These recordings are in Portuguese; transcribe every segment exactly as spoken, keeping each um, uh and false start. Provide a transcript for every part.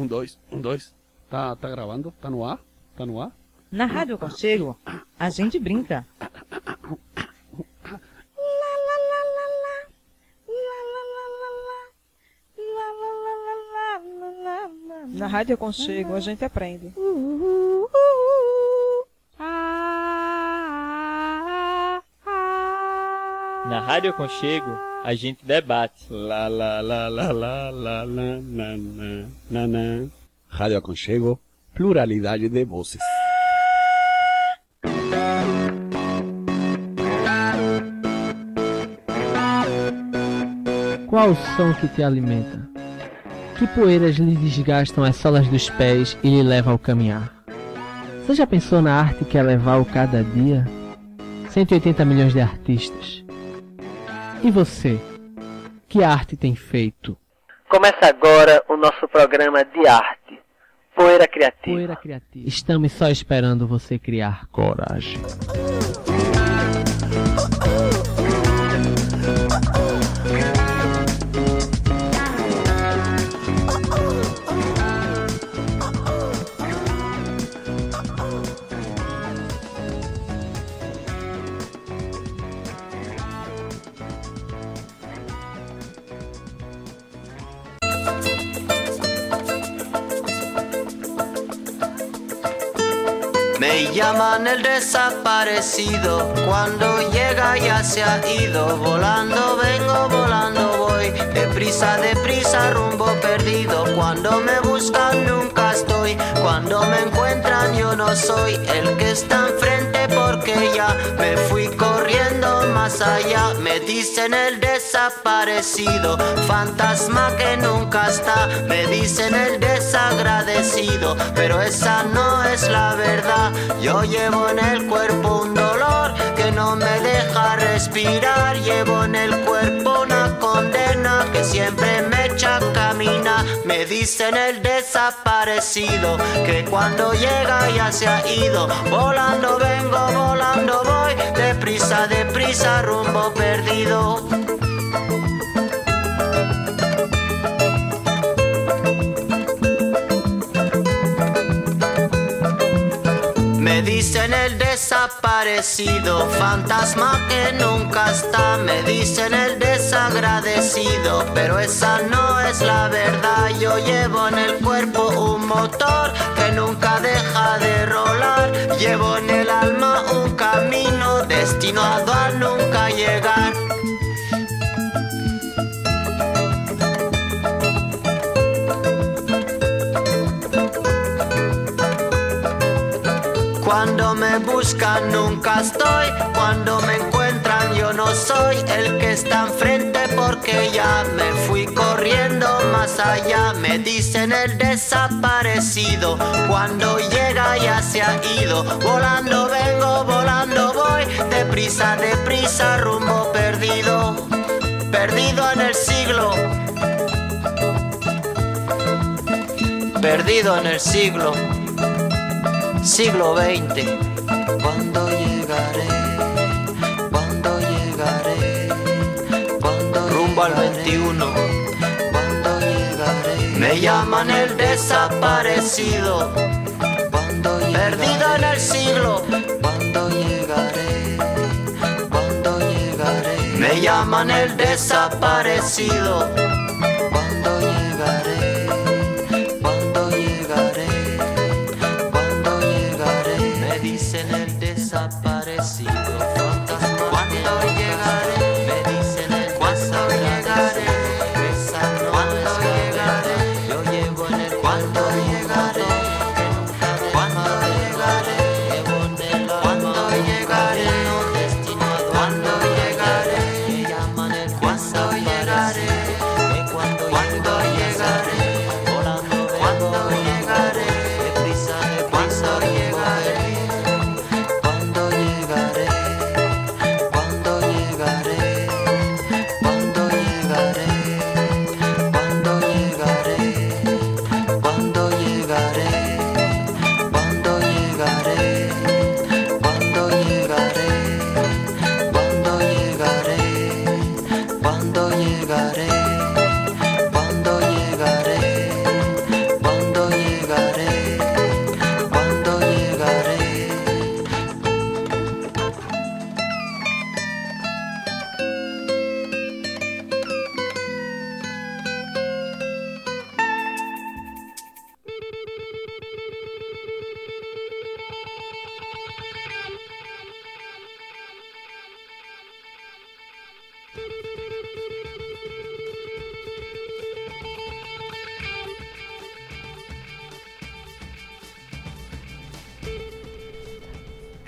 um, dois, um, dois. Tá, tá gravando? Tá no ar? Tá no ar? Na Rádio Aconchego, a gente brinca. Na Rádio Aconchego, a gente aprende. Na Rádio Aconchego, a gente debate. La la la la la la la na na na na. Rádio Aconchego, pluralidade de vozes. Qual o som que te alimenta? Que poeiras lhe desgastam as solas dos pés e lhe levam ao caminhar? Você já pensou na arte que é levar o cada dia? cento e oitenta milhões de artistas. E você? Que arte tem feito? Começa agora o nosso programa de arte, Poeira Criativa. Poeira Criativa. Estamos só esperando você criar coragem. Me llaman el desaparecido, cuando llega ya se ha ido. Volando vengo, volando voy, deprisa, deprisa, rumbo perdido. Cuando me buscan nunca estoy, cuando me encuentran yo no soy el que está enfrente, porque ya me fui corriendo más allá. Me dicen el desaparecido, fantasma que nunca está. Me dicen el desagradecido, pero esa no es la verdad. Yo llevo en el cuerpo un dolor que no me deja respirar. Llevo en el cuerpo una condena que siempre me echa a caminar. Me dicen el desaparecido, que cuando llega ya se ha ido. Volando vengo, volando voy, deprisa, deprisa, rumbo perdido. Me dicen el desaparecido, fantasma que nunca está. Me dicen el desagradecido, pero esa no es la verdad. Yo llevo en el cuerpo un motor que nunca deja de rolar. Llevo en el alma un camino destinado a nunca llegar. Cuando me buscan nunca estoy, cuando me encuentran yo no soy el que está enfrente, porque ya me fui corriendo más allá. Me dicen el desaparecido, cuando llega ya se ha ido. Volando vengo, volando voy, deprisa, deprisa, rumbo perdido. Perdido en el siglo, perdido en el siglo. Siglo veinte. ¿Cuándo llegaré? ¿Cuándo llegaré? ¿Cuándo rumbo al veintiuno? ¿Cuándo llegaré? Me llaman el desaparecido. ¿Cuándo llegaré? Perdido en el siglo. ¿Cuándo llegaré? ¿Cuándo llegaré? Me llaman el desaparecido. ¿Cuándo llegaré? ¿Cuándo llegaré? Dicen el desaparecido, fantasma. ¿Cuándo llegaré? Me dicen el cuándo llegaré. Esa no ¿cuándo llegaré? Yo llevo en el cuándo llegaré. ¿Cuándo llegaré? Llevo en el cuándo llegaré. Destino a cuándo llegaré. Me llaman el cuándo llegaré. ¿Cuándo llegaré? Volando cuándo llegaré. Deprisa, cuándo llegaré. ¿Cuándo llegaré?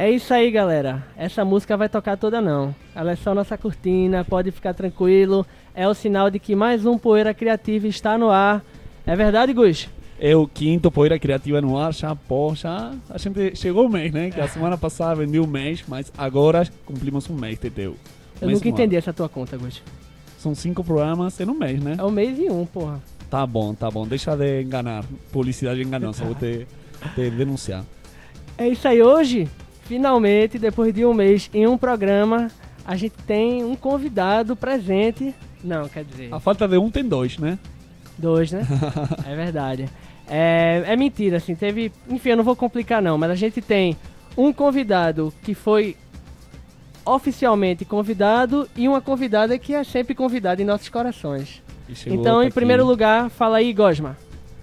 É isso aí, galera. Essa música vai tocar toda não. Ela é só nossa cortina, pode ficar tranquilo. É o sinal de que mais um Poeira Criativa está no ar. É verdade, Gus? É o quinto Poeira Criativa no ar, já, pô, já a gente chegou o mês, né? Que a semana passada vendeu um mês, mas agora cumprimos um mês, Teteu. Eu nunca entendi essa tua conta, Gus. São cinco programas em um mês, né? É um mês e um, porra. Tá bom, tá bom. Deixa de enganar. Publicidade enganosa, vou te, te denunciar. É isso aí. Hoje, finalmente, depois de um mês em um programa, a gente tem um convidado presente. Não, quer dizer... A falta de um tem dois, né? Dois, né? É verdade. É, é mentira, assim, teve... Enfim, eu não vou complicar não, mas a gente tem um convidado que foi oficialmente convidado e uma convidada que é sempre convidada em nossos corações. Então, em primeiro lugar, fala aí, Gosma.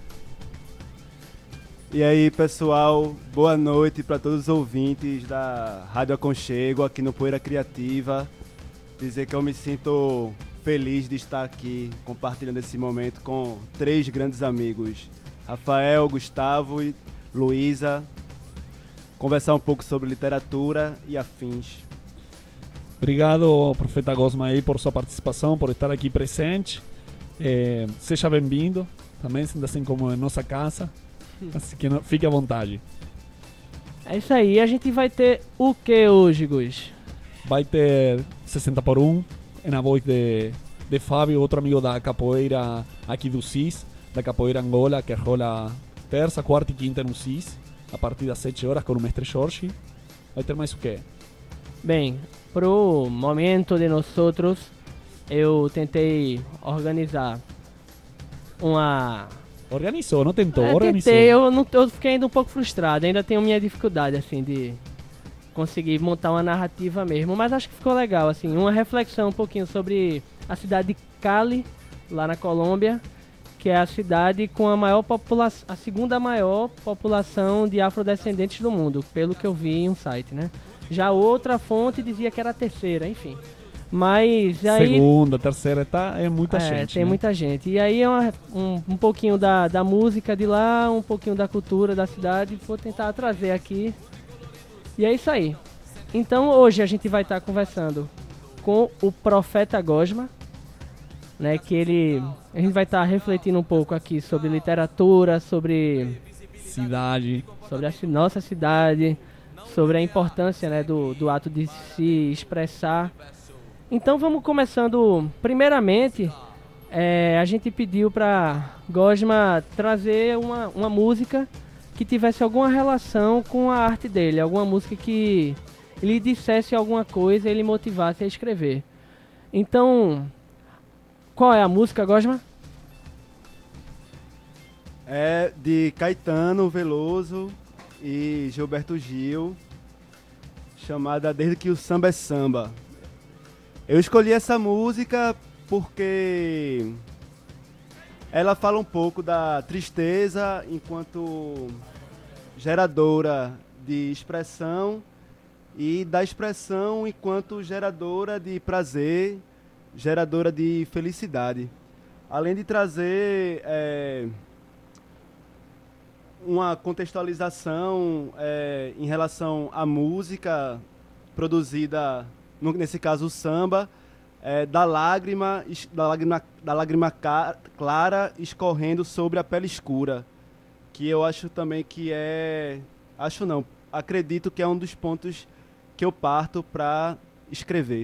E aí, pessoal, boa noite para todos os ouvintes da Rádio Aconchego, aqui no Poeira Criativa. Dizer que eu me sinto feliz de estar aqui compartilhando esse momento com três grandes amigos, Rafael, Gustavo e Luísa, conversar um pouco sobre literatura e afins. Obrigado, Profeta Gosma, aí, por sua participação, por estar aqui presente. É, seja bem-vindo, também sendo assim como em nossa casa, assim que não, fique à vontade. É isso aí, a gente vai ter o que hoje, Gus? Vai ter sessenta por um, na voz de, de Fábio, outro amigo da capoeira aqui do C I S, da capoeira Angola, que rola terça, quarta e quinta no C I S, a partir das sete horas com o mestre Jorge. Vai ter mais o quê? Bem, pro momento de nós outros, eu tentei organizar uma... Organizou, não tentou? É, Organizou. Tentei, eu, não, eu fiquei ainda um pouco frustrado, ainda tenho minha dificuldade, assim, de conseguir montar uma narrativa mesmo, mas acho que ficou legal, assim, uma reflexão um pouquinho sobre a cidade de Cali, lá na Colômbia, que é a cidade com a maior população, a segunda maior população de afrodescendentes do mundo, pelo que eu vi em um site, né? Já outra fonte dizia que era a terceira, enfim. Mas aí... Segunda, terceira, tá, é muita é, gente. tem né? muita gente. E aí é uma, um, um pouquinho da, da música de lá, um pouquinho da cultura da cidade, vou tentar trazer aqui. E é isso aí. Então hoje a gente vai estar conversando com o Profeta Gosma, né, que ele... A gente vai estar refletindo um pouco aqui sobre literatura, sobre... Cidade. Sobre a nossa cidade, sobre a importância, né, do, do ato de se expressar. Então vamos começando, primeiramente, é, a gente pediu para Gosma trazer uma, uma música que tivesse alguma relação com a arte dele, alguma música que lhe dissesse alguma coisa e ele motivasse a escrever. Então, qual é a música, Gosma? É de Caetano Veloso e Gilberto Gil, chamada Desde que o Samba é Samba. Eu escolhi essa música porque ela fala um pouco da tristeza enquanto geradora de expressão e da expressão enquanto geradora de prazer, geradora de felicidade. Além de trazer é, uma contextualização é, em relação à música produzida, nesse caso o samba, é, da lágrima, da lágrima, da lágrima clara escorrendo sobre a pele escura, que eu acho também que é, acho não, acredito que é um dos pontos que eu parto para escrever.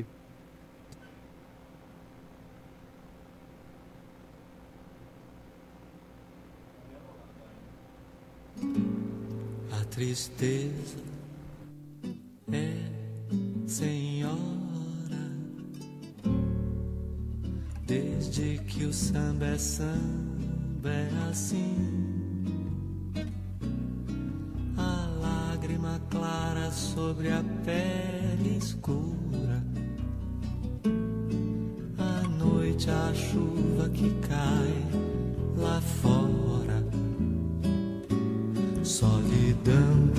A tristeza é senhora, desde que o samba é samba é assim. A lágrima clara sobre a pele escura, à noite a chuva que cai lá fora, solidão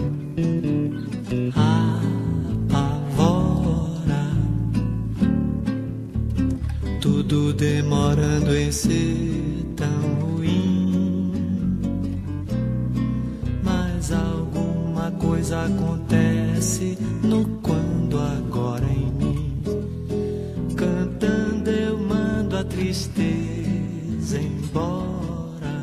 apavora, tudo demorando em ser tão ruim, mas alguma coisa acontece acontece no quando agora em mim. Cantando eu mando a tristeza embora.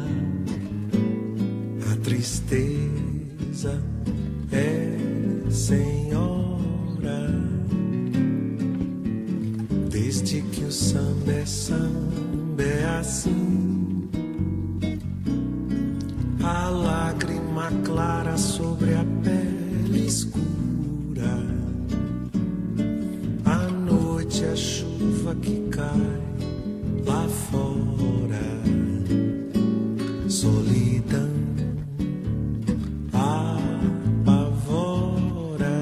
A tristeza é senhora, desde que o samba é samba é assim. A lágrima clara sobre a pele escura, à noite a chuva que cai lá fora, solidão apavora,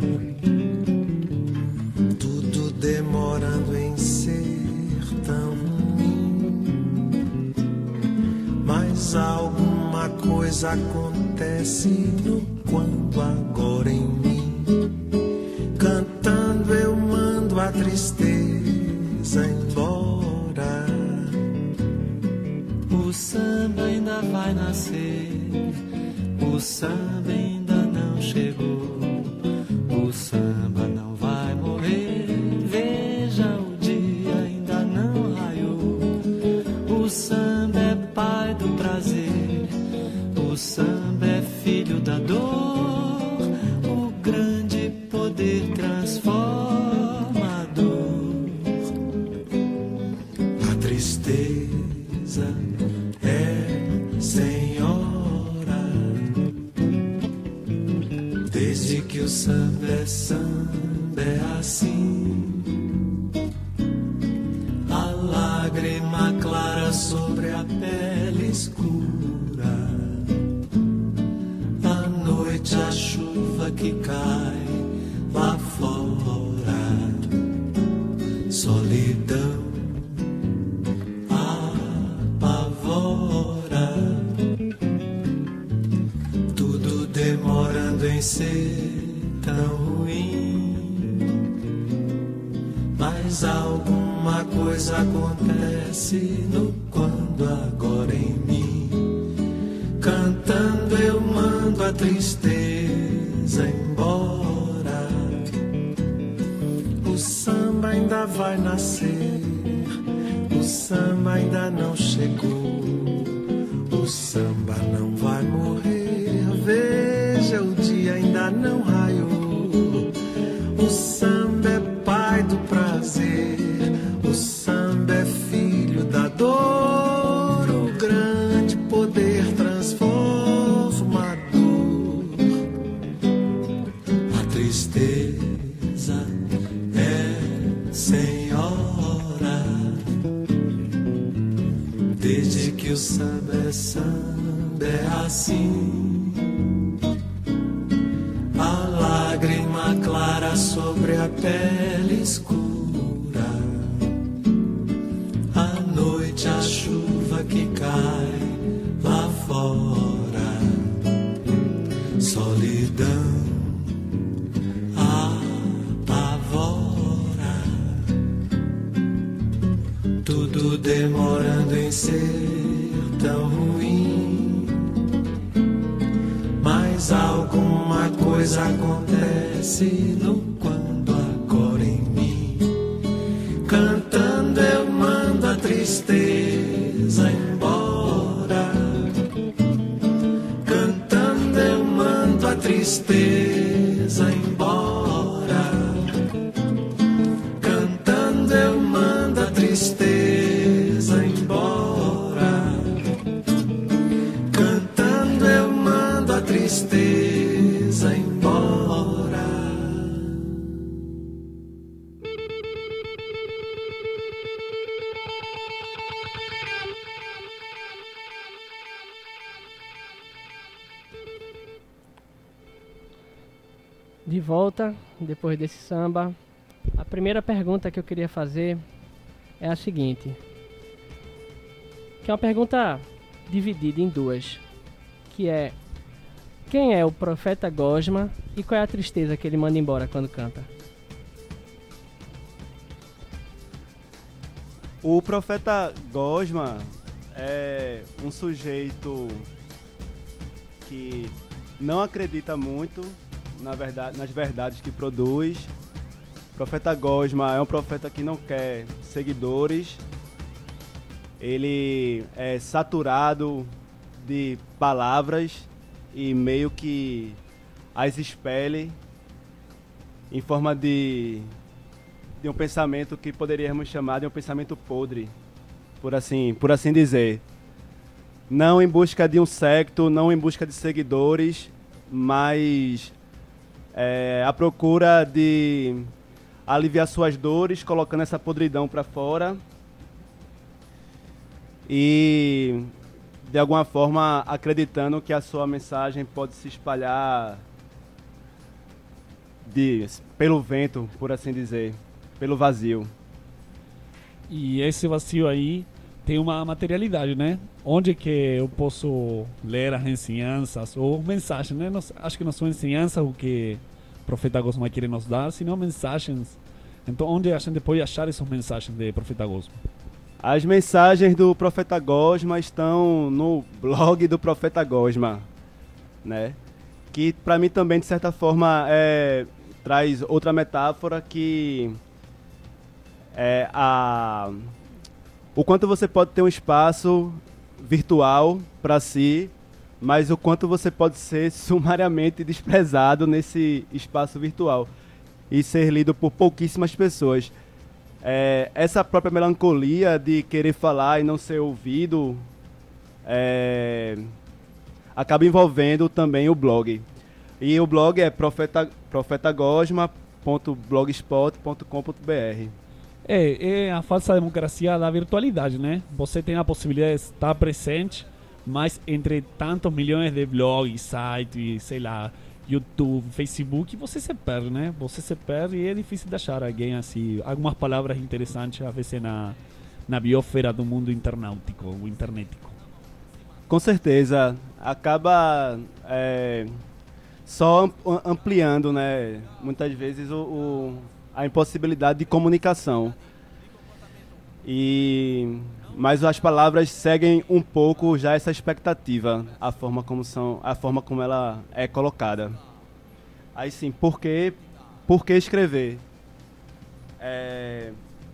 tudo demorando em ser tão ruim, mas alguma coisa acontece no quando agora em mim. Cantando eu mando a tristeza embora. O samba ainda vai nascer, o samba ainda não chegou, o samba não vai morrer, veja o dia ainda não raiou. O samba é pai do prazer, o samba é filho da dor, o grande poder transformador. A tristeza é senhora, desde que o samba é samba é assim. A lágrima clara sobre a pele escura, à noite a chuva que cai lá fora, solidão apavora, tudo demorando em ser tão ruim, mas alguma coisa acontece no quando agora em mim. Cantando eu mando a tristeza embora. O samba ainda vai nascer, o samba ainda não chegou, o samba não vai morrer, veja o dia ainda não raiou. O samba é pai do prazer, o samba é filho da dor, o grande poder transformador. A tristeza é senhora, desde que o samba é samba é assim. A lágrima clara sobre a pele escura, à noite a chuva que cai lá fora, solidão apavora, tudo demorando em ser tão ruim, mas alguma coisa acontece no quando agora em mim. Cantando eu mando a tristeza embora. Cantando eu mando a tristeza embora. Cantando eu mando a tristeza embora. Cantando eu mando a tristeza embora. De volta, depois desse samba, a primeira pergunta que eu queria fazer é a seguinte, que é uma pergunta dividida em duas, que é: quem é o Profeta Gosma e qual é a tristeza que ele manda embora quando canta? O Profeta Gosma é um sujeito que não acredita muito na verdade, nas verdades que produz. O Profeta Gosma é um profeta que não quer seguidores. Ele é saturado de palavras e meio que as expele em forma de, de um pensamento que poderíamos chamar de um pensamento podre, por assim, por assim dizer. Não em busca de um secto, não em busca de seguidores, mas é, à procura de aliviar suas dores, colocando essa podridão para fora e, de alguma forma, acreditando que a sua mensagem pode se espalhar de, pelo vento, por assim dizer, pelo vazio. E esse vazio aí tem uma materialidade, né? Onde que eu posso ler as ensinanças ou mensagens, né? Não, acho que não são ensinanças o que o Profeta Gosma quer nos dar, senão mensagens. Então, onde a gente pode achar essas mensagens de Profeta Gosma? As mensagens do Profeta Gosma estão no blog do Profeta Gosma, né? Que para mim também, de certa forma, é, traz outra metáfora que é a... o quanto você pode ter um espaço virtual para si, mas o quanto você pode ser sumariamente desprezado nesse espaço virtual e ser lido por pouquíssimas pessoas. É, essa própria melancolia de querer falar e não ser ouvido é, acaba envolvendo também o blog. E o blog é profeta, profetagosma ponto blogspot ponto com ponto b r. É, é a falsa democracia da virtualidade, né? Você tem a possibilidade de estar presente, mas entre tantos milhões de blogs, sites, sei lá, YouTube, Facebook, você se perde, né? Você se perde e é difícil de achar alguém assim, algumas palavras interessantes, às vezes na, na biosfera do mundo internautico, o internetico. Com certeza, acaba é, só ampliando, né? Muitas vezes o, o a impossibilidade de comunicação. E mas as palavras seguem um pouco já essa expectativa, a forma como são, a forma como ela é colocada. Aí sim, por que, por que escrever? É,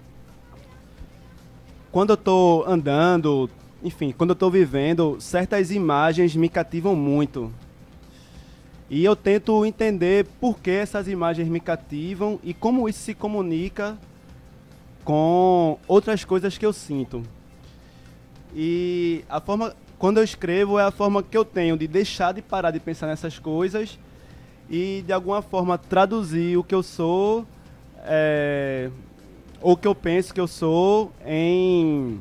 quando eu estou andando, enfim, quando eu estou vivendo, certas imagens me cativam muito. E eu tento entender por que essas imagens me cativam e como isso se comunica com outras coisas que eu sinto. E a forma, quando eu escrevo, é a forma que eu tenho de deixar de parar de pensar nessas coisas e, de alguma forma, traduzir o que eu sou, é, ou o que eu penso que eu sou, em,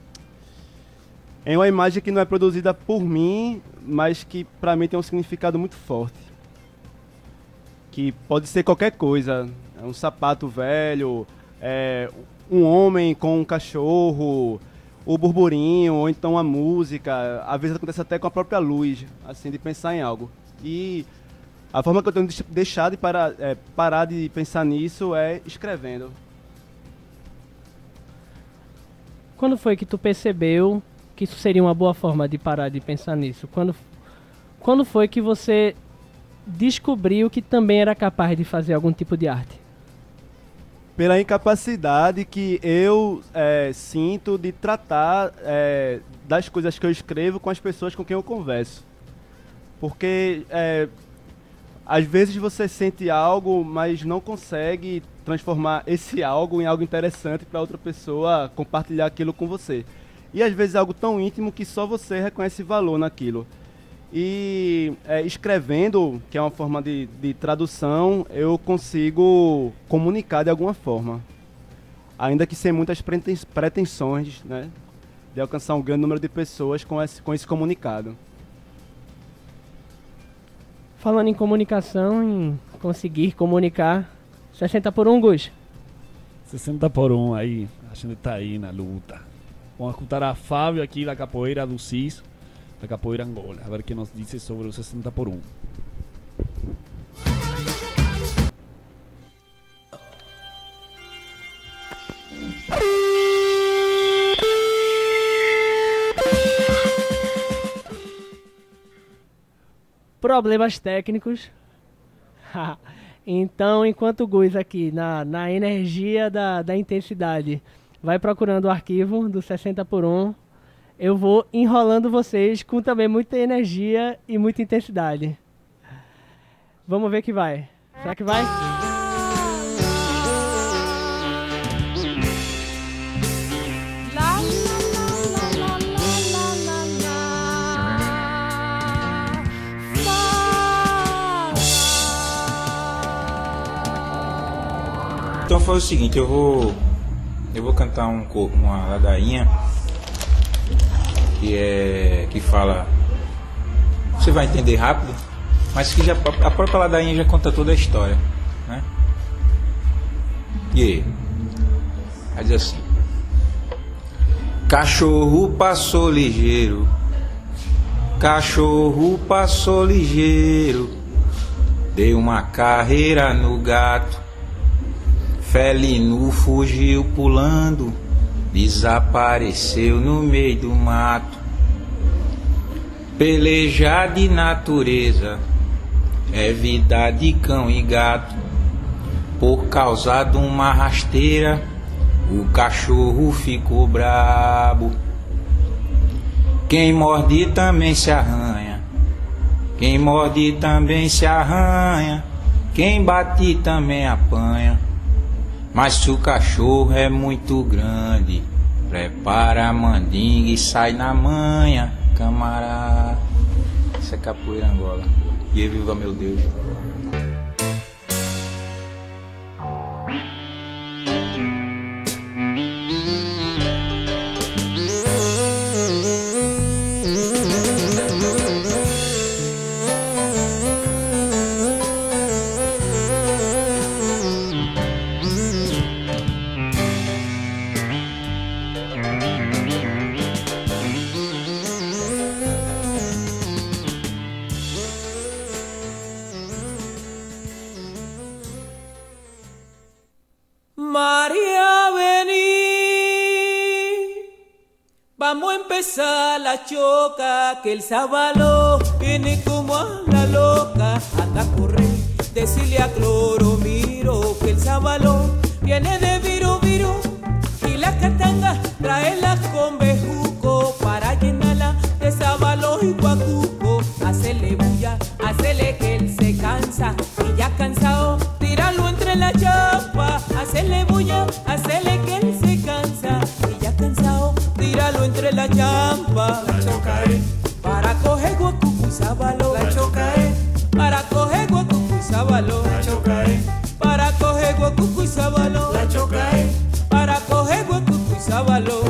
em uma imagem que não é produzida por mim, mas que, para mim, tem um significado muito forte. Que pode ser qualquer coisa, um sapato velho, é, um homem com um cachorro, o burburinho, ou então a música. Às vezes acontece até com a própria luz, assim, de pensar em algo. E a forma que eu tenho de deixar de parar, é, parar de pensar nisso é escrevendo. Quando foi que tu percebeu que isso seria uma boa forma de parar de pensar nisso? Quando, quando foi que você descobriu que também era capaz de fazer algum tipo de arte? Pela incapacidade que eu é, sinto de tratar é, das coisas que eu escrevo com as pessoas com quem eu converso. Porque é, às vezes você sente algo, mas não consegue transformar esse algo em algo interessante para outra pessoa compartilhar aquilo com você. E às vezes é algo tão íntimo que só você reconhece valor naquilo. E é, escrevendo, que é uma forma de, de tradução, eu consigo comunicar de alguma forma. Ainda que sem muitas pretensões, né, de alcançar um grande número de pessoas com esse, com esse comunicado. Falando em comunicação, em conseguir comunicar, sessenta por um, Gus? sessenta por um aí, a gente tá aí na luta. Vamos escutar a Fábio aqui da capoeira do C I S, da capoeira Angola, a ver o que nos diz sobre o sessenta por um. Problemas técnicos. Então, enquanto o Gus aqui, na, na energia da, da intensidade, vai procurando o arquivo do sessenta por um, eu vou enrolando vocês com também muita energia e muita intensidade. Vamos ver que vai. Será que vai? Então foi o seguinte, eu vou eu vou cantar um, uma ladainha que é que fala, você vai entender rápido, mas que já, a própria ladainha já conta toda a história, né? E aí? Vai dizer assim: cachorro passou ligeiro, cachorro passou ligeiro, deu uma carreira no gato. Felino fugiu pulando, desapareceu no meio do mato. Peleja de natureza é vida de cão e gato. Por causa de uma rasteira, o cachorro ficou brabo. Quem morde também se arranha, quem morde também se arranha, quem bate também apanha. Mas se o cachorro é muito grande, prepara a mandinga e sai na manha, camarada. Isso é capoeira Angola. E viva meu Deus. María, vení, vamos a empezar la choca, que el sábado viene como a la loca, anda a correr, decirle a Cloromiro que el sábado viene de viro viro, y la catanga traela con bejuco para llenarla de sábalo y guacuco, hacerle bulla, hacerle que él se cansa, y ya cansado, tíralo entre la chapa, hacerle bulla, hacerle que él se cansa, y ya cansado, tíralo entre la champa. La choca es para coger guacuco y sábalo. La choca es para coger guacuco y sábalo. La choca es para coger guacuco y sábalo. La choca es para coger guacuco y sábalo.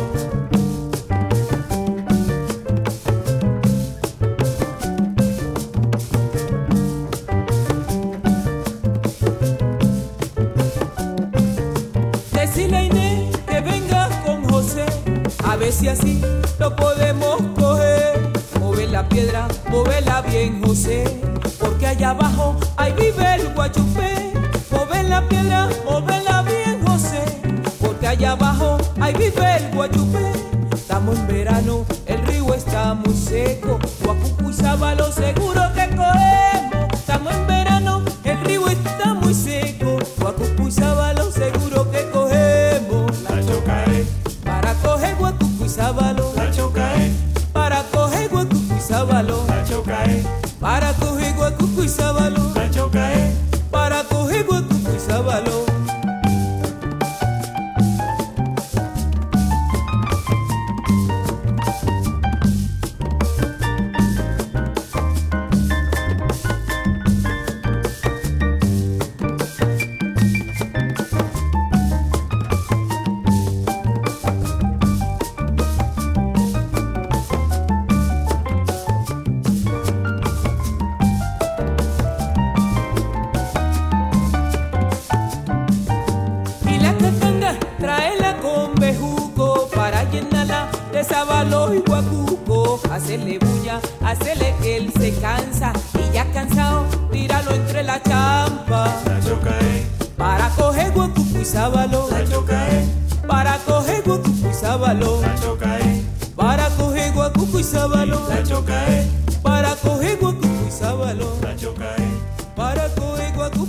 Decirle a Inés que venga con José, a ver si así lo podemos coger. Mover la piedra, moverla bien, José, porque allá abajo ahí vive el guachupé. Mover la piedra, moverla bien, José, porque allá abajo ahí vive el guachupé. Estamos en verano, el río está muy seco, guacuco y sábalo seguro que cogemos. Estamos en verano, el río está muy seco, guacuco y sábalo seguro que cogemos. La choca es para coger guacuco y sábalo. La choca es para coger guacuco y sábalo. La choca es para coger guacuco y sábalo. La choca es para coger guacuco y sábalo. Sábalo y guacuco, hacerle bulla, hacerle que él se cansa, y ya cansado, tíralo entre la champa. La choca es para coger guacuco y sábalo. La choca es para coger guacuco y sábalo. La choca es para coger guacuco y sábalo. La choca es para coger guacuco y sábalo. La choca es para coger guacuco.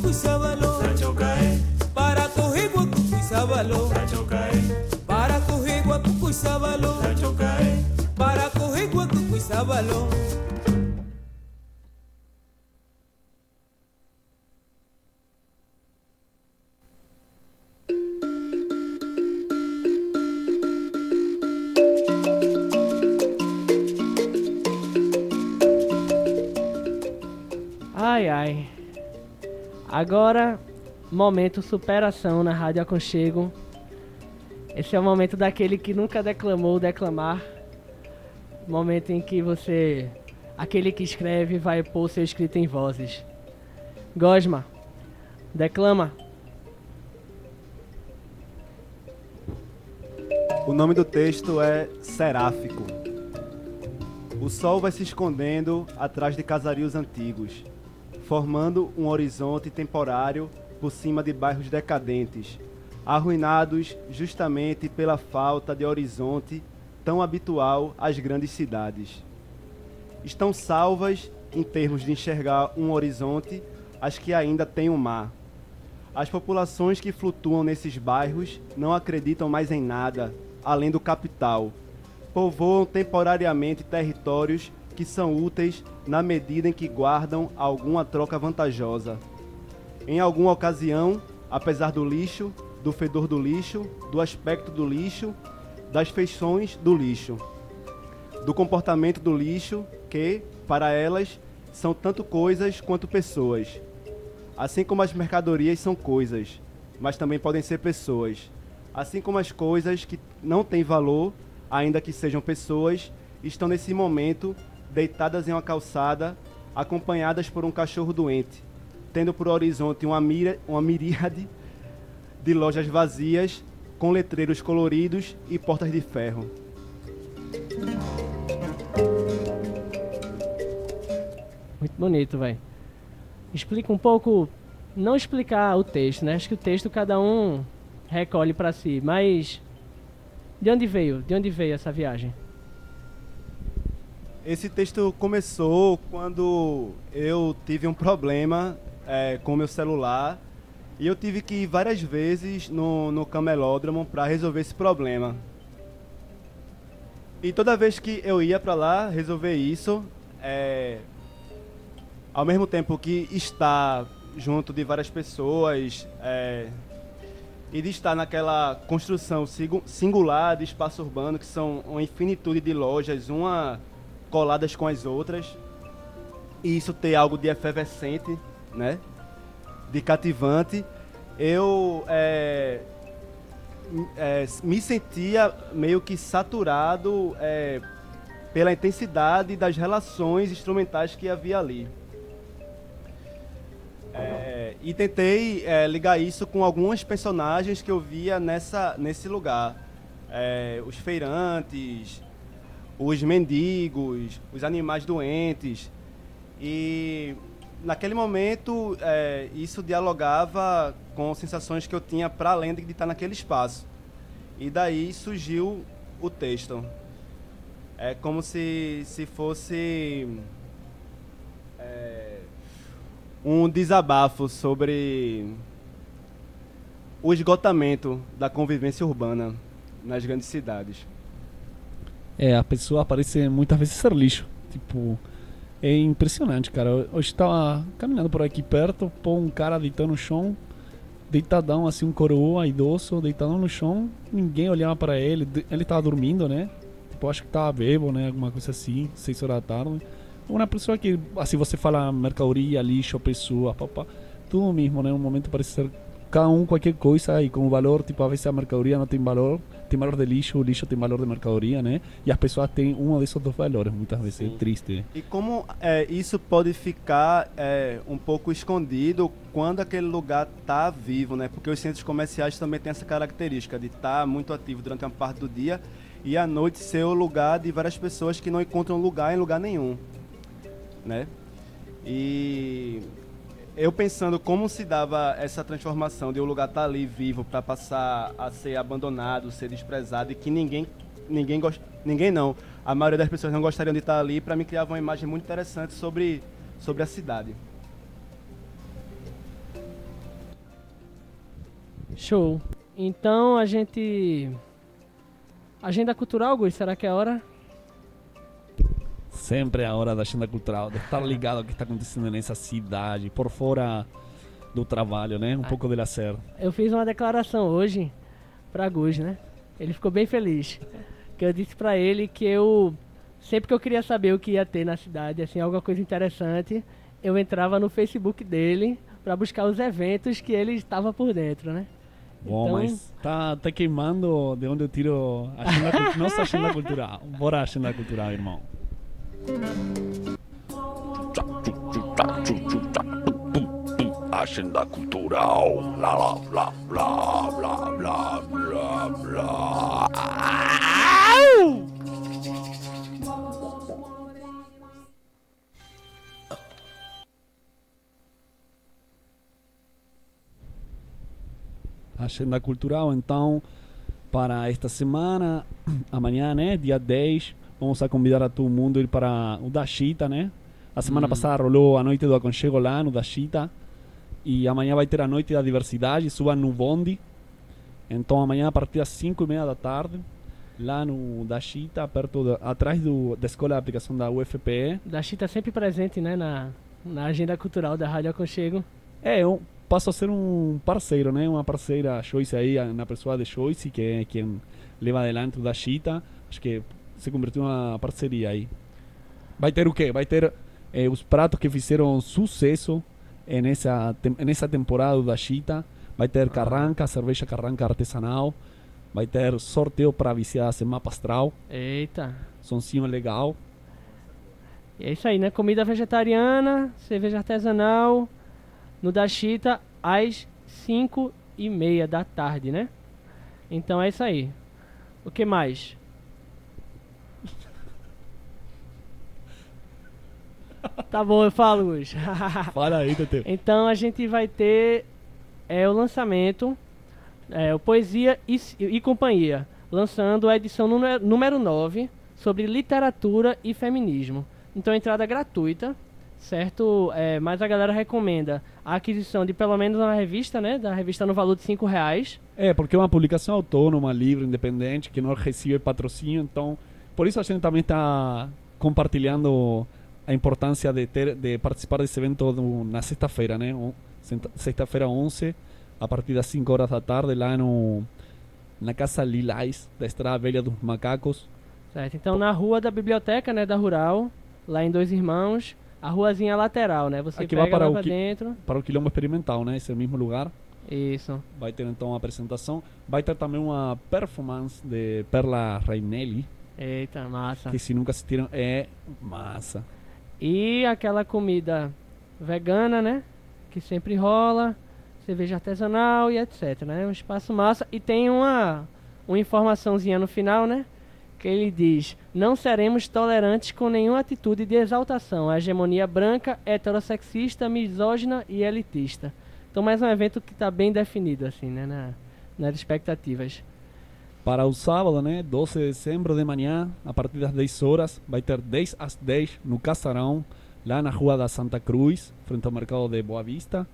Cucuizabalo, para Cujigua, Cucuizabalo, para Cujigua, Cucuizabalo. Ai, ai. Agora, momento superação na Rádio Aconchego. Esse é o momento daquele que nunca declamou declamar. Momento em que você, aquele que escreve, vai pôr seu escrito em vozes. Gosma, declama. O nome do texto é Seráfico. O sol vai se escondendo atrás de casarios antigos, formando um horizonte temporário por cima de bairros decadentes, arruinados justamente pela falta de horizonte tão habitual às grandes cidades. Estão salvas, em termos de enxergar um horizonte, as que ainda têm o mar. As populações que flutuam nesses bairros não acreditam mais em nada, além do capital. Povoam temporariamente territórios que são úteis na medida em que guardam alguma troca vantajosa. Em alguma ocasião, apesar do lixo, do fedor do lixo, do aspecto do lixo, das feições do lixo, do comportamento do lixo, que, para elas, são tanto coisas quanto pessoas. Assim como as mercadorias são coisas, mas também podem ser pessoas. Assim como as coisas que não têm valor, ainda que sejam pessoas, estão nesse momento deitadas em uma calçada, acompanhadas por um cachorro doente, tendo por horizonte uma, mira, uma miríade de lojas vazias, com letreiros coloridos e portas de ferro. Muito bonito, velho. Explica um pouco, não explicar o texto, né? Acho que o texto cada um recolhe para si, mas de onde veio? De onde veio essa viagem? Esse texto começou quando eu tive um problema é, com o meu celular e eu tive que ir várias vezes no, no camelódromo para resolver esse problema. E toda vez que eu ia para lá resolver isso, é, ao mesmo tempo que estar junto de várias pessoas é, e de estar naquela construção singular de espaço urbano, que são uma infinitude de lojas, uma coladas com as outras, e isso ter algo de efervescente, né, de cativante, eu é, é, me sentia meio que saturado é, pela intensidade das relações instrumentais que havia ali. É, e tentei é, ligar isso com alguns personagens que eu via nessa, nesse lugar. É, os feirantes, os mendigos, os animais doentes. E naquele momento é, isso dialogava com sensações que eu tinha para além de estar naquele espaço. E daí surgiu o texto. É como se, se fosse é, um desabafo sobre o esgotamento da convivência urbana nas grandes cidades. É, a pessoa parece muitas vezes ser lixo. Tipo, é impressionante, cara. Hoje estava caminhando por aqui perto, pô, um cara deitado no chão, deitadão, assim, um coroa idoso, deitadão no chão, ninguém olhava para ele, ele tava dormindo, né? Tipo, acho que tava bêbado, né? Alguma coisa assim, seis horas da tarde. Uma pessoa que, assim, você fala mercadoria, lixo, pessoa, papá, tudo mesmo, né? Um momento parece ser cada um qualquer coisa e com valor, tipo, às vezes a mercadoria não tem valor, tem valor de lixo, o lixo tem valor de mercadoria, né? E as pessoas têm um desses dois valores, muitas vezes. Sim. É triste. E como é, isso pode ficar é, um pouco escondido quando aquele lugar está vivo, né? Porque os centros comerciais também têm essa característica de estar tá muito ativo durante uma parte do dia e à noite ser o lugar de várias pessoas que não encontram lugar em lugar nenhum, né? E eu pensando como se dava essa transformação de o lugar estar ali vivo para passar a ser abandonado, ser desprezado e que ninguém, ninguém, gost... ninguém não, a maioria das pessoas não gostariam de estar ali, para mim criava uma imagem muito interessante sobre, sobre a cidade. Show. Então a gente... Agenda cultural, Gus, será que é a hora? Sempre é a hora da agenda cultural, de estar ligado ao que está acontecendo nessa cidade, por fora do trabalho, né? Um Ah. pouco de lazer. Eu fiz uma declaração hoje pra Gus, né? Ele ficou bem feliz. Que eu disse pra ele que eu... Sempre que eu queria saber o que ia ter na cidade, assim, alguma coisa interessante, eu entrava no Facebook dele pra buscar os eventos que ele estava por dentro, né? Bom, Então- mas tá, tá queimando de onde eu tiro a agenda, cult- nossa agenda cultural. Bora a agenda cultural, irmão. Agenda cultural, blá blá blá blá blá blá blá blá. Agenda cultural, então, para esta semana, amanhã, né, dia dez, vamos a convidar a todo mundo a ir para o Dashita, né? A semana Hum. passada rolou a noite do aconchego lá no Dashita, e amanhã vai ter a noite da diversidade, suba no bonde. Então amanhã a partir das cinco e meia da tarde, lá no Dashita, perto da, atrás do, da Escola de Aplicação da U F P E. Da Chita sempre presente, né? Na, na agenda cultural da Rádio Aconchego. É, eu passo a ser um parceiro, né? Uma parceira Joyce aí, a- na pessoa de Joyce, que é quem leva adelante o Dashita. Acho que se convertiu numa parceria aí. Vai ter o quê? Vai ter eh, os pratos que fizeram sucesso eh, nessa, tem, nessa temporada do Dashita. Vai ter carranca, cerveja carranca artesanal. Vai ter sorteio para viciadas em mapa astral. Eita. Sonzinho legal. E é isso aí, né? Comida vegetariana, cerveja artesanal, no Dashita, às cinco e meia da tarde, né? Então é isso aí. O que mais? Tá bom, eu falo, Gus. Fala aí, Teteu. Então a gente vai ter é, o lançamento, é, o Poesia e, e Companhia, lançando a edição número, número nove sobre literatura e feminismo. Então entrada gratuita, certo? É, mas a galera recomenda a aquisição de pelo menos uma revista, né? Da revista no valor de cinco reais. É, porque é uma publicação autônoma, livre, independente, que não recebe patrocínio. Então, por isso a gente também está compartilhando a importância de ter de participar desse evento do, na sexta-feira, né? O- sexta- Sexta-feira onze, a partir das cinco horas da tarde, lá no na Casa Lilás, da Estrada Velha dos Macacos. Certo? Então na rua da biblioteca, né? Da Rural, lá em Dois Irmãos, a ruazinha lateral, né? Você Aqui pega vai para lá o, pra qui- dentro. para o Quilombo Experimental, né? Esse é o mesmo lugar. Isso. Vai ter então uma apresentação. Vai ter também uma performance de Perla Rainelli, Eita, massa. que se nunca assistiram, é massa. E aquela comida vegana, né? Que sempre rola, cerveja artesanal e etc, né? Um espaço massa. E tem uma, uma informaçãozinha no final, né? Que ele diz: não seremos tolerantes com nenhuma atitude de exaltação à hegemonia branca, heterossexista, misógina e elitista. Então mais um evento que está bem definido, assim, né? Na, nas expectativas. Para o sábado, né, doze de dezembro de manhã, a partir das dez horas, vai ter dez às dez no Casarão, lá na Rua da Santa Cruz, frente ao Mercado de Boa Vista.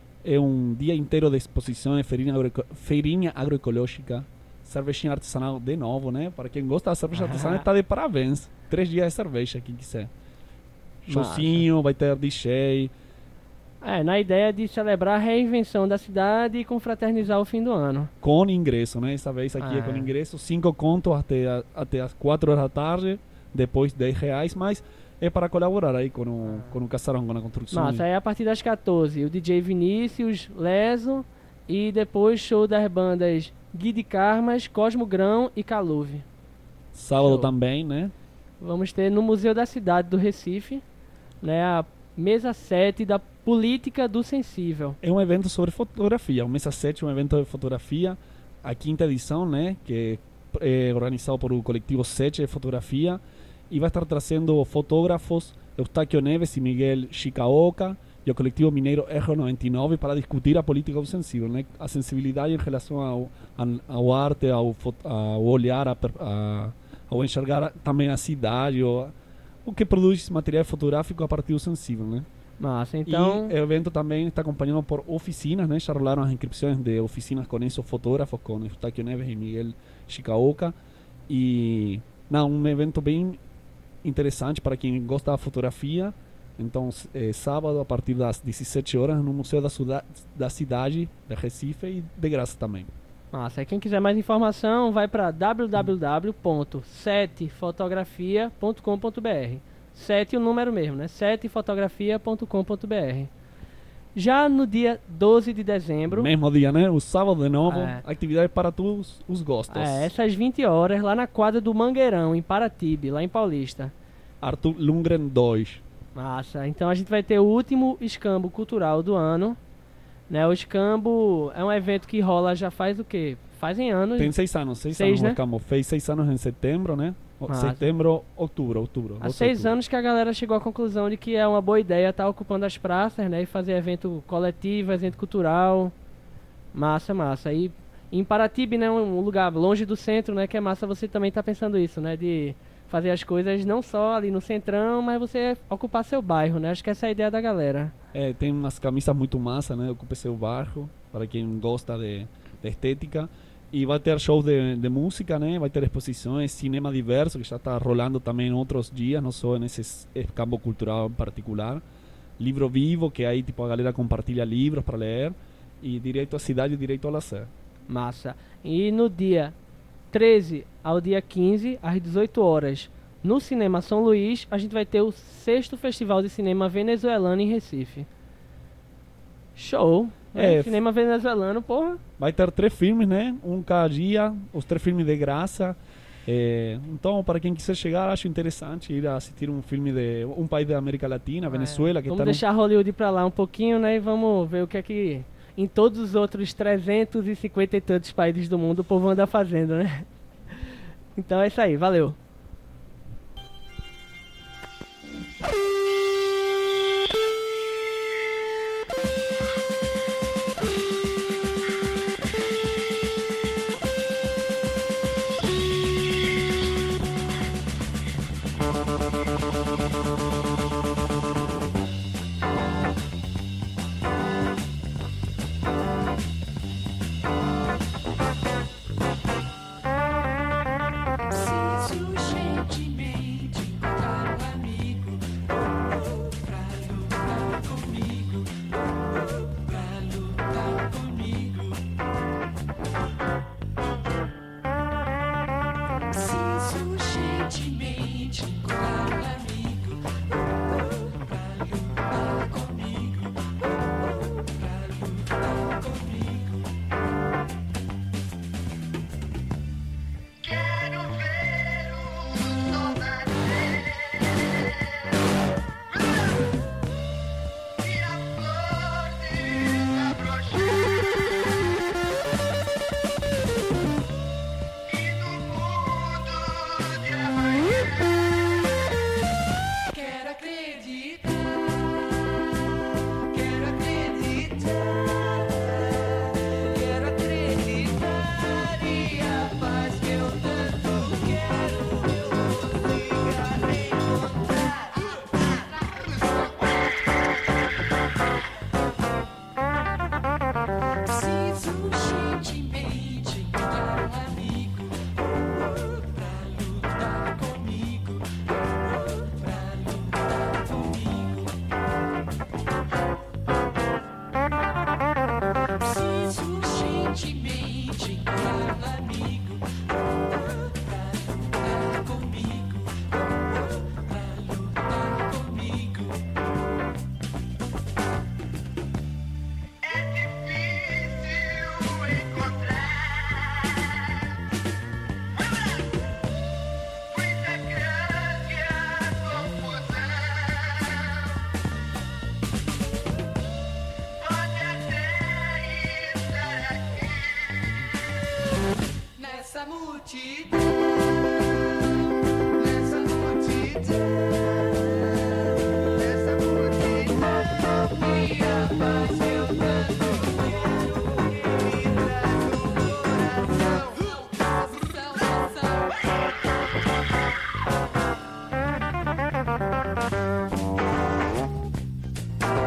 É um dia inteiro de exposições, feirinha, agroeco feirinha agroecológica, cervejinha artesanal de novo, né? Para quem gosta da cerveja artesanal, está de parabéns. Três dias de cerveja, quem quiser. Showzinho, vai ter D J. É, na ideia de celebrar a reinvenção da cidade e confraternizar o fim do ano. Com ingresso, né? Essa vez aqui é com Ah. ingresso, cinco contos até, a- até as quatro horas da tarde, depois dez reais, mas é para colaborar aí com o, com o Casarão, com a construção. Massa, aí a partir das quatorze, o D J Vinícius, Leso e depois show das bandas Gui de Carmas, Cosmo Grão e Caluve. Sábado Show. também, né? Vamos ter no Museu da Cidade do Recife, né, a mesa sete da Política do Sensível. É um evento sobre fotografia. O Mesa sete é um evento de fotografia. A quinta edição, né? Que é organizado por o coletivo sete de fotografia. E vai estar trazendo fotógrafos Eustáquio Neves e Miguel Chicaoca e o coletivo mineiro R noventa e nove para discutir a política do sensível, né? A sensibilidade em relação ao, ao arte, ao, fo- ao olhar, a, per- a, ao enxergar também a cidade, ou, o que produz material fotográfico a partir do sensível, né? Massa, então... E o evento também está acompanhado por oficinas, né? Já rolaram as inscrições de oficinas com esses fotógrafos, com Eustáquio Neves e Miguel Chicaoca. E, não, um evento bem interessante para quem gosta da fotografia. Então, é, sábado, a partir das dezessete horas, no Museu da, Suda- da Cidade de Recife, e de graça também. Massa, quem quiser mais informação, vai para w w w ponto sete fotografia ponto com ponto b r. sete o número mesmo, né? sete fotografia ponto com ponto b r. Já no dia doze de dezembro... Mesmo dia, né? O sábado, de novo, É. atividade para todos os gostos. É, essas vinte horas, lá na quadra do Mangueirão, em Paratibe, lá em Paulista. Arthur Lundgren dois. Massa, então a gente vai ter o último escambo cultural do ano, né? O escambo é um evento que rola já faz o quê? Fazem anos. Tem seis anos, seis, Seis, anos né? o Escambo. Fez seis anos em setembro, né? O- Massa. Setembro, outubro, outubro. Há doze de seis outubro. anos que a galera chegou à conclusão de que é uma boa ideia estar ocupando as praças, né? E fazer evento coletivo, evento cultural. Massa, massa. E em Paratibe, né? Um lugar longe do centro, né? Que é massa você também tá pensando isso, né? De fazer as coisas não só ali no centrão, mas você ocupar seu bairro, né? Acho que essa é a ideia da galera. É, tem umas camisas muito massa, né? Ocupe seu barco, para quem gosta de, de estética. E vai ter shows de, de música, né? Vai ter exposições, cinema diverso, que já está rolando também em outros dias, não só nesse campo cultural em particular. Livro vivo, que aí tipo a galera compartilha livros para ler. E direito à cidade e direito ao lazer. Massa. E no dia treze ao dia quinze, às dezoito horas, no Cinema São Luís, a gente vai ter o sexto Festival de Cinema Venezuelano em Recife. Show! É, É, cinema venezuelano, porra. Vai ter três filmes, né? Um cada dia, os três filmes de graça. É, então, para quem quiser chegar, acho interessante ir assistir um filme de um país da América Latina, Venezuela, que Vamos está deixar Hollywood pra lá um pouquinho, né? E vamos ver o que é que em todos os outros trezentos e cinquenta e tantos países do mundo o povo anda fazendo, né? Então é isso aí, valeu! Preciso urgentemente encontrar um amigo pra lutar comigo, pra lutar comigo. Preciso urgentemente encontrar um amigo pra lutar comigo, pra lutar comigo. Quero ver o sol nascer e a flor desabrochar e no mundo de amanhã quero acreditar, quero acreditar, quero acreditar e a paz que eu tanto quero eu consiga encontrar. Preciso urgentemente encontrar um amigo pra lutar comigo, pra lutar comigo. Preciso urgentemente encontrar um amigo pra lutar comigo, pra lutar comigo. É difícil encontrar muita grande a confusão. Pode até estar aqui nessa multidão, nessa multidão, nessa multidão. E a paz que eu tanto quero me traz no coração. Salvação.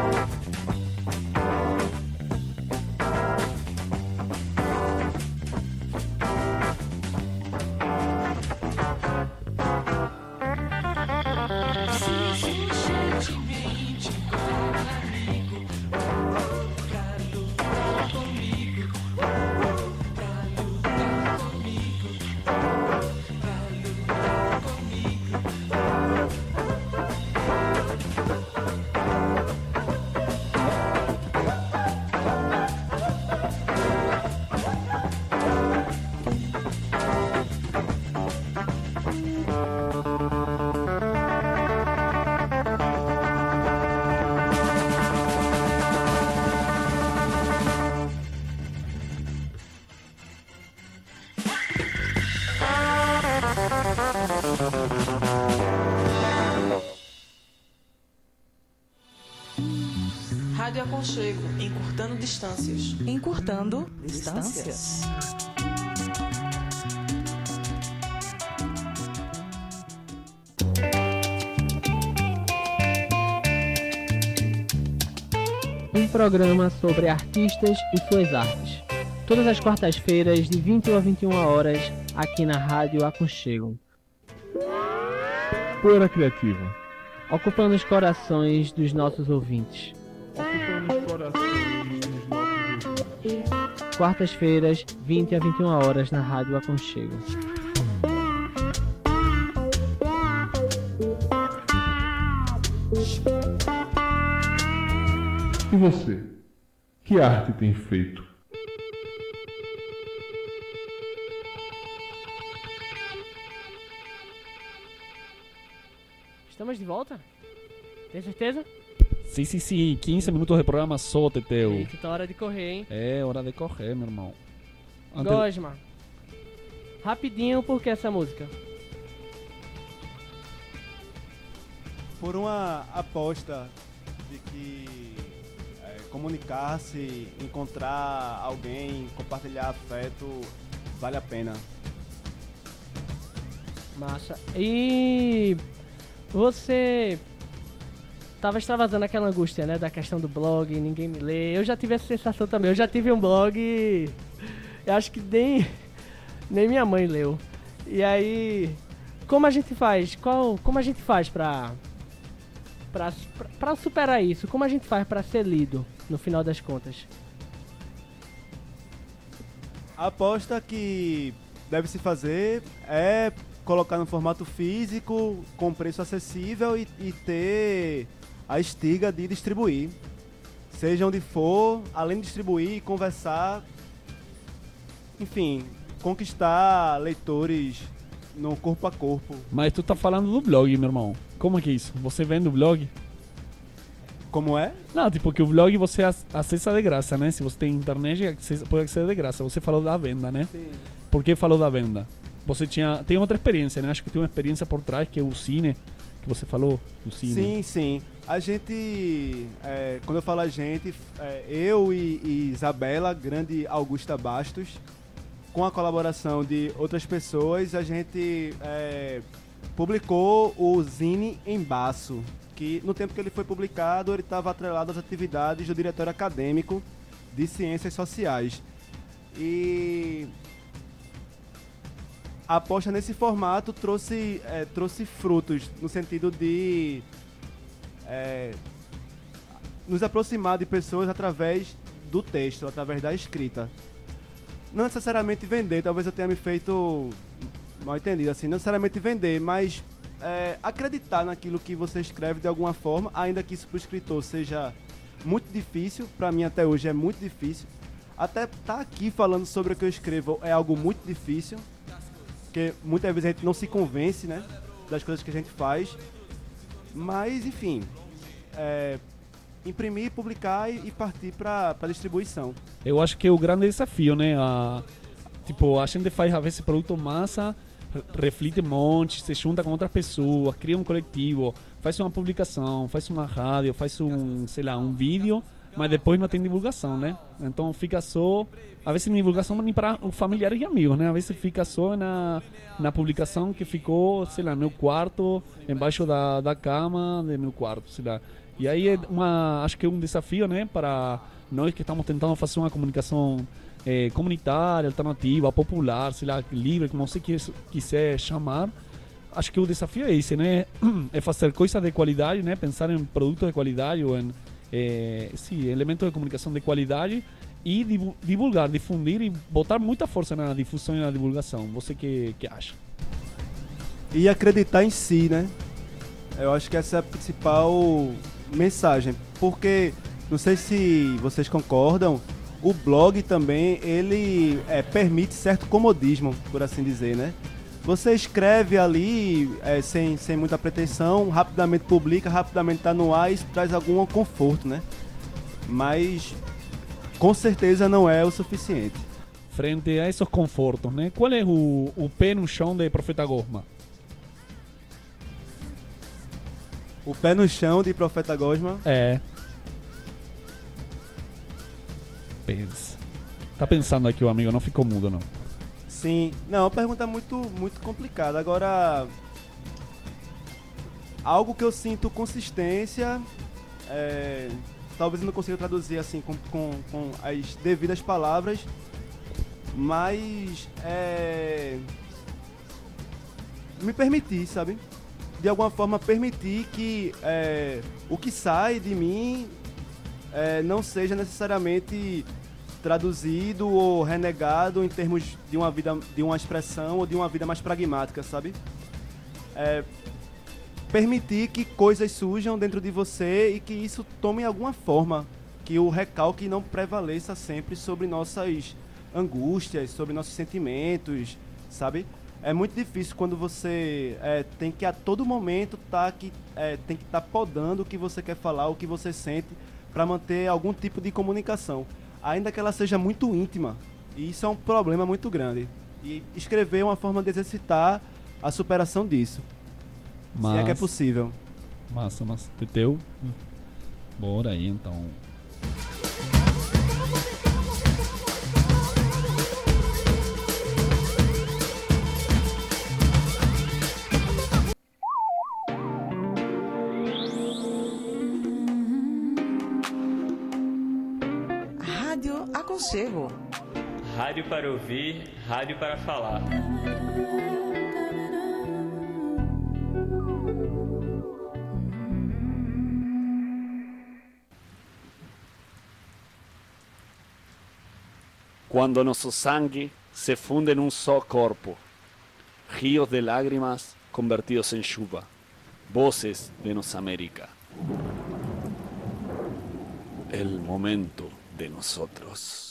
Rádio Aconchego, encurtando distâncias. Encurtando distâncias. Um programa sobre artistas e suas artes. Todas as quartas-feiras, de vinte a vinte e uma horas, aqui na Rádio Aconchego. Poeira Criativa. Ocupando os corações dos nossos ouvintes. Ocupando os corações dos nossos ouvintes. Quartas-feiras, vinte a vinte e uma horas, na Rádio Aconchego. E você? Que arte tem feito? Estamos de volta? Tem certeza? Sim, sim, sim. quinze minutos de programa só, Teteu. Eita, tá hora de correr, hein? É, hora de correr, meu irmão. Ante... Gosma. Rapidinho, por que essa música? Por uma aposta de que é, comunicar-se, encontrar alguém, compartilhar afeto, vale a pena. Massa. E você tava extravasando aquela angústia, né, da questão do blog, ninguém me lê. Eu já tive essa sensação também. Eu já tive um blog e eu acho que nem, nem minha mãe leu. E aí, como a gente faz? Qual, como a gente faz pra, pra, pra superar isso? Como a gente faz pra ser lido, no final das contas? A aposta que deve se fazer é colocar no formato físico, com preço acessível e, e ter a estiga de distribuir. Seja onde for, além de distribuir, conversar, enfim, conquistar leitores no corpo a corpo. Mas tu tá falando do blog, meu irmão. Como é que é isso? Você vende o blog? Como é? Não, tipo que o blog você acessa de graça, né? Se você tem internet, acessa, pode acessar de graça. Você falou da venda, né? Sim. Por que falou da venda? Você tinha, tem outra experiência, né? Acho que tem uma experiência por trás, que é o cine, que você falou, o cine. Sim, sim. A gente, é, quando eu falo a gente, é, eu e, e Isabela, grande Augusta Bastos, com a colaboração de outras pessoas, a gente é, publicou o Zine Embaço, que no tempo que ele foi publicado, ele estava atrelado às atividades do Diretório Acadêmico de Ciências Sociais. E a aposta nesse formato trouxe, é, trouxe frutos, no sentido de é, nos aproximar de pessoas através do texto, através da escrita. Não necessariamente vender, talvez eu tenha me feito mal entendido, assim, não necessariamente vender, mas é, acreditar naquilo que você escreve de alguma forma, ainda que isso para o escritor seja muito difícil, para mim até hoje é muito difícil. Até estar aqui falando sobre o que eu escrevo é algo muito difícil, porque muitas vezes a gente não se convence, né, das coisas que a gente faz. Mas, enfim, é, imprimir, publicar e, e partir para a distribuição. Eu acho que é o grande desafio, né? A, tipo, a gente faz, às vezes, produto massa, reflete um monte, se junta com outras pessoas, cria um coletivo, faz uma publicação, faz uma rádio, faz um, sei lá, um vídeo, mas depois não tem divulgação, né? Então fica só, às vezes, divulgação nem para os familiares e amigos, né? Às vezes fica só na, na publicação que ficou, sei lá, no meu quarto, embaixo da, da cama do meu quarto, sei lá. E aí é uma, acho que é um desafio, né? Para nós que estamos tentando fazer uma comunicação eh, comunitária, alternativa, popular, sei lá, livre, como você quiser chamar. Acho que o desafio é esse, né? É fazer coisas de qualidade, né? Pensar em produtos de qualidade ou em É, sim, elementos de comunicação de qualidade e divulgar, difundir e botar muita força na difusão e na divulgação. Você que, que acha? E acreditar em si, né? Eu acho que essa é a principal mensagem, porque, não sei se vocês concordam, o blog também, ele é, permite certo comodismo, por assim dizer, né? Você escreve ali é, sem, sem muita pretensão, rapidamente publica, rapidamente está no ar e isso traz algum conforto, né? Mas com certeza não é o suficiente. Frente a esses confortos, né? Qual é o, o pé no chão de Profeta Gosma? O Pé no Chão, de Profeta Gosma. É. Pensa. Tá pensando aqui o amigo, não ficou mudo, não. Sim. Não, é uma pergunta muito, muito complicada. Agora, algo que eu sinto consistência, é, talvez eu não consiga traduzir assim com, com, com as devidas palavras, mas é, me permitir, sabe? De alguma forma permitir que é, o que sai de mim é, não seja necessariamente traduzido ou renegado em termos de uma vida, de uma expressão ou de uma vida mais pragmática, sabe? É, permitir que coisas surjam dentro de você e que isso tome alguma forma, que o recalque não prevaleça sempre sobre nossas angústias, sobre nossos sentimentos, sabe? É muito difícil quando você é, tem que a todo momento tá que, é, tem que estar tá podando o que você quer falar, o que você sente, para manter algum tipo de comunicação, ainda que ela seja muito íntima. E isso é um problema muito grande. E escrever é uma forma de exercitar a superação disso. Mas, se é que é possível. Massa, massa. Teteu? Bora aí, então. Rádio Aconchego. Rádio para ouvir, rádio para falar. Cuando nuestro sangue se funde en un solo corpo, ríos de lágrimas convertidos en chuva, voces de nuestra América. El momento de nosotros.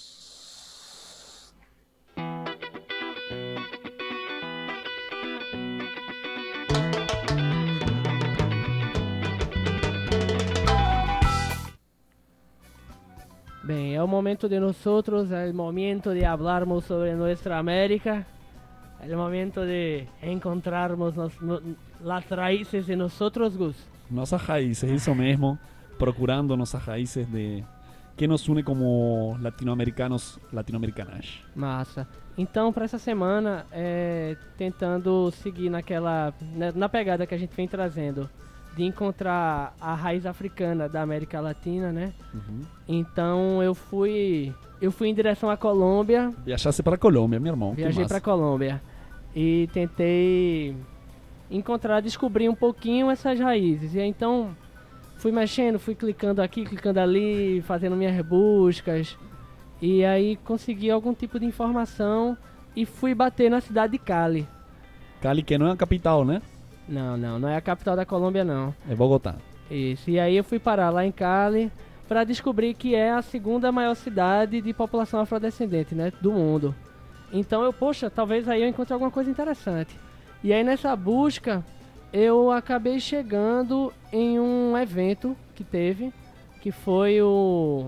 Bem, é o momento de nosotros, é o momento de hablarmos sobre nuestra América, é o momento de encontrarmos nos, no, las raíces de nosotros, Gus. Nossas raízes, isso mesmo. Procurando nossas raízes de que nos une como latino-americanos, latino-americanas. Massa. Então, para essa semana, é, tentando seguir naquela, na, na pegada que a gente vem trazendo, de encontrar a raiz africana da América Latina, né? Uhum. Então, eu fui, eu fui em direção à Colômbia. Viajasse para a Colômbia, meu irmão. Viajei para a Colômbia e tentei encontrar, descobrir um pouquinho essas raízes. E então fui mexendo, fui clicando aqui, clicando ali, fazendo minhas buscas. E aí consegui algum tipo de informação e fui bater na cidade de Cali. Cali, que não é a capital, né? Não, não, não é a capital da Colômbia, não. É Bogotá. Isso, e aí eu fui parar lá em Cali para descobrir que é a segunda maior cidade de população afrodescendente, né, do mundo. Então eu, poxa, talvez aí eu encontre alguma coisa interessante. E aí nessa busca eu acabei chegando em um evento que teve, que foi o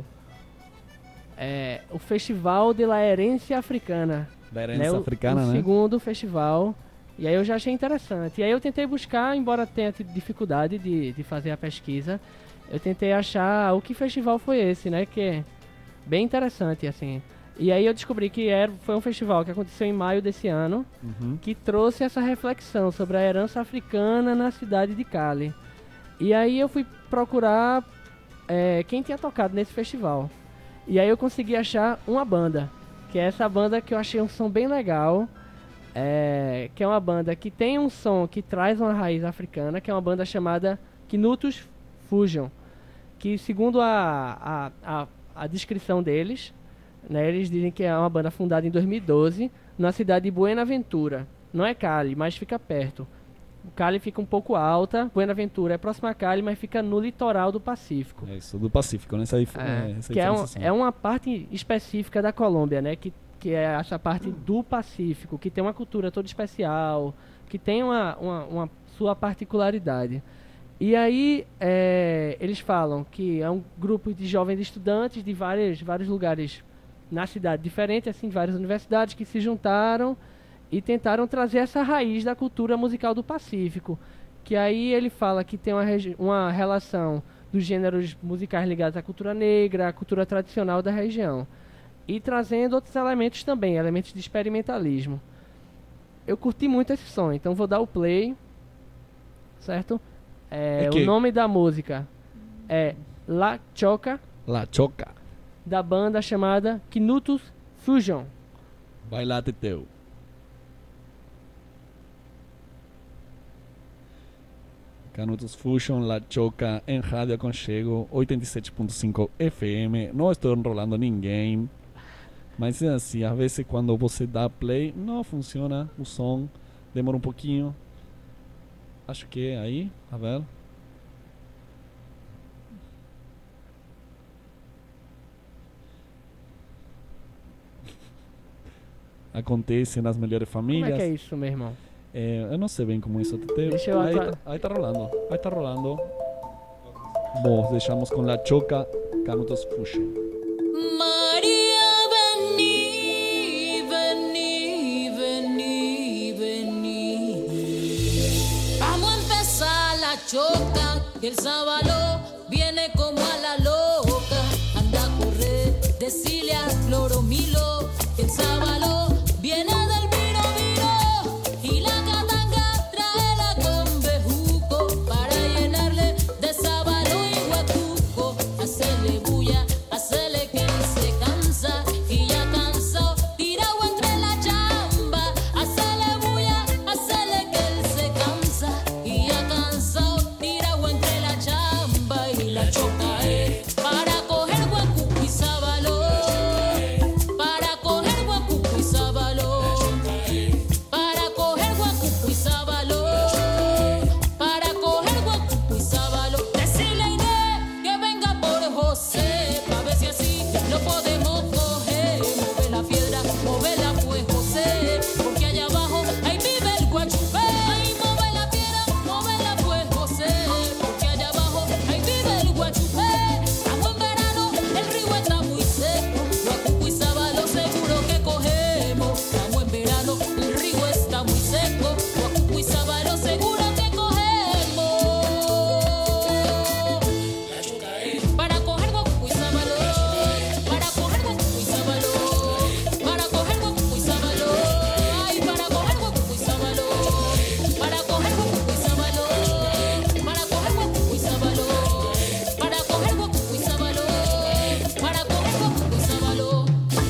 é, o Festival de la Herência Africana. Da Herência né? Africana, o, o né? segundo festival. E aí eu já achei interessante. E aí eu tentei buscar, embora tenha tido dificuldade de, de fazer a pesquisa, eu tentei achar o que festival foi esse, né? Que é bem interessante, assim. E aí eu descobri que era, foi um festival que aconteceu em maio desse ano, uhum. que trouxe essa reflexão sobre a herança africana na cidade de Cali. E aí eu fui procurar é, quem tinha tocado nesse festival. E aí eu consegui achar uma banda, que é essa banda que eu achei um som bem legal, é, que é uma banda que tem um som que traz uma raiz africana, que é uma banda chamada Kinutus Fusion, que segundo a, a, a, a descrição deles, né, eles dizem que é uma banda fundada em dois mil e doze na cidade de Buenaventura. Não é Cali, mas fica perto. O Cali fica um pouco alta, Buenaventura é próxima a Cali, mas fica no litoral do Pacífico. É isso, do Pacífico, né? Essa, dif- é, essa que é, um, diferenciação. é uma parte específica da Colômbia, né? Que, que é essa parte do Pacífico, que tem uma cultura toda especial, que tem uma, uma, uma sua particularidade. E aí, é, eles falam que é um grupo de jovens estudantes de vários, vários lugares na cidade diferente, assim, de várias universidades que se juntaram e tentaram trazer essa raiz da cultura musical do Pacífico. que aí ele fala que tem uma, regi- uma relação dos gêneros musicais ligados à cultura negra, à cultura tradicional da região. E trazendo outros elementos também, elementos de experimentalismo. Eu curti muito esse som, então vou dar o play, certo? É, É o que- nome da música é La Choca, La Choca. da banda chamada Knutus Fusion. Vai lá, Teteu. Canutos Fusion, La Choca, em Rádio Aconchego, oitenta e sete ponto cinco F M. Não estou enrolando ninguém. Mas é assim, às vezes quando você dá play, não funciona o som. Demora um pouquinho. Acho que é aí, a ver. Acontece nas melhores Como famílias. é que é isso, meu irmão? É, eu não sei bem como isso te Deixa eu aí, atra- tá, aí tá rolando, aí tá rolando. Bom, deixamos com La Choca, Canutos Fusion. María, vení, vení, vení, vení. Vamos a empezar la choca, que el sábado viene como a la loca. Anda a correr, decile a Cloromilo, que el sábado viene del vino, vino. Y la catanga tráela con bejuco para llenarle de sábado y guatuco. Hacerle bulla, hacerle que él se cansa y ya cansado, tirado entre la chamba. Hacerle bulla, hacerle que él se cansa y ya cansado, tirado entre la chamba. Y la choca es para coger guacuco y sábalo, para coger guacuco y sábalo, para coger guacuco y sábalo, para coger guacuco y sábalo. Decirle a Inés que venga por José, pa' ver si así lo podemos coger. Mover la piedra, moverla pues José, porque allá abajo ahí vive el guachupé. Ay, mover la piedra, moverla pues José, porque allá abajo ahí vive el guachupé. Estamos en verano, el río está muy seco, guacuco y sábalo seguro que cogemos. Estamos en verano, el río está muy seco, guacuco y sábalo seguro que cogemos. Para coger guacuco y sábalo, para coger guacuco y sábalo, para coger guacuco y sábalo, ay, para coger guacuco y sábalo, para coger guacuco y sábalo, para coger guacuco y sábalo, para coger guacuco y sábalo, para coger guacuco y sábalo.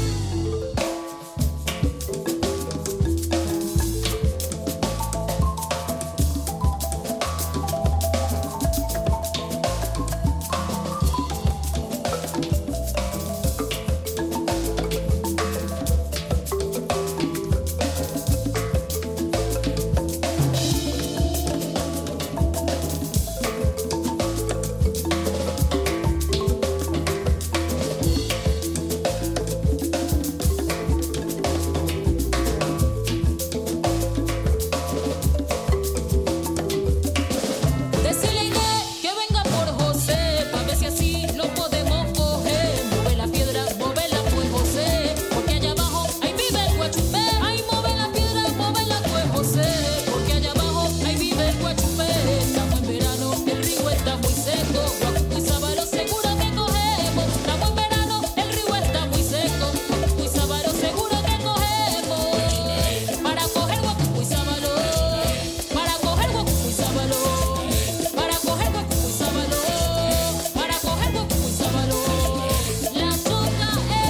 Decirle a Inés que venga por José, pa' ver si así lo podemos coger. Mover la piedra, moverla pues José, porque allá abajo ahí vive el guachupé. Ay, mover la piedra, moverla pues José, porque allá abajo ahí vive el guachupé. Estamos en verano, el río está muy seco, guacuco y sábalo seguro que cogemos. Estamos en verano, el río está muy seco, guacuco y sábalo seguro que cogemos. Para coger guacuco y sábalo, para coger guacuco y sábalo, para coger guacuco y sábalo, para coger guacuco y sábalo. La choca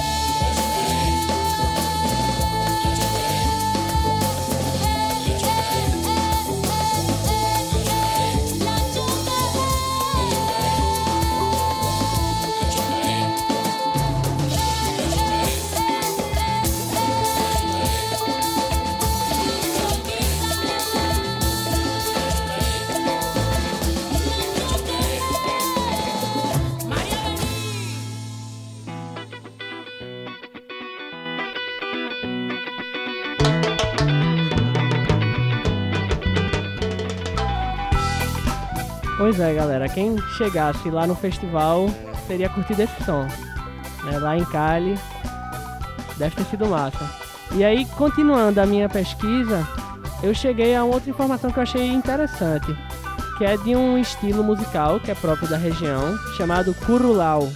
Pois é, galera, quem chegasse lá no festival teria curtido esse som, né? Lá em Cali, deve ter sido massa. E aí, continuando a minha pesquisa, eu cheguei a outra informação que eu achei interessante. que é de um estilo musical que é próprio da região, chamado Curulau,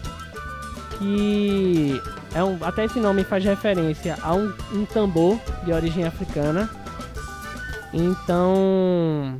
que é um, até esse nome faz referência a um, um tambor de origem africana. Então,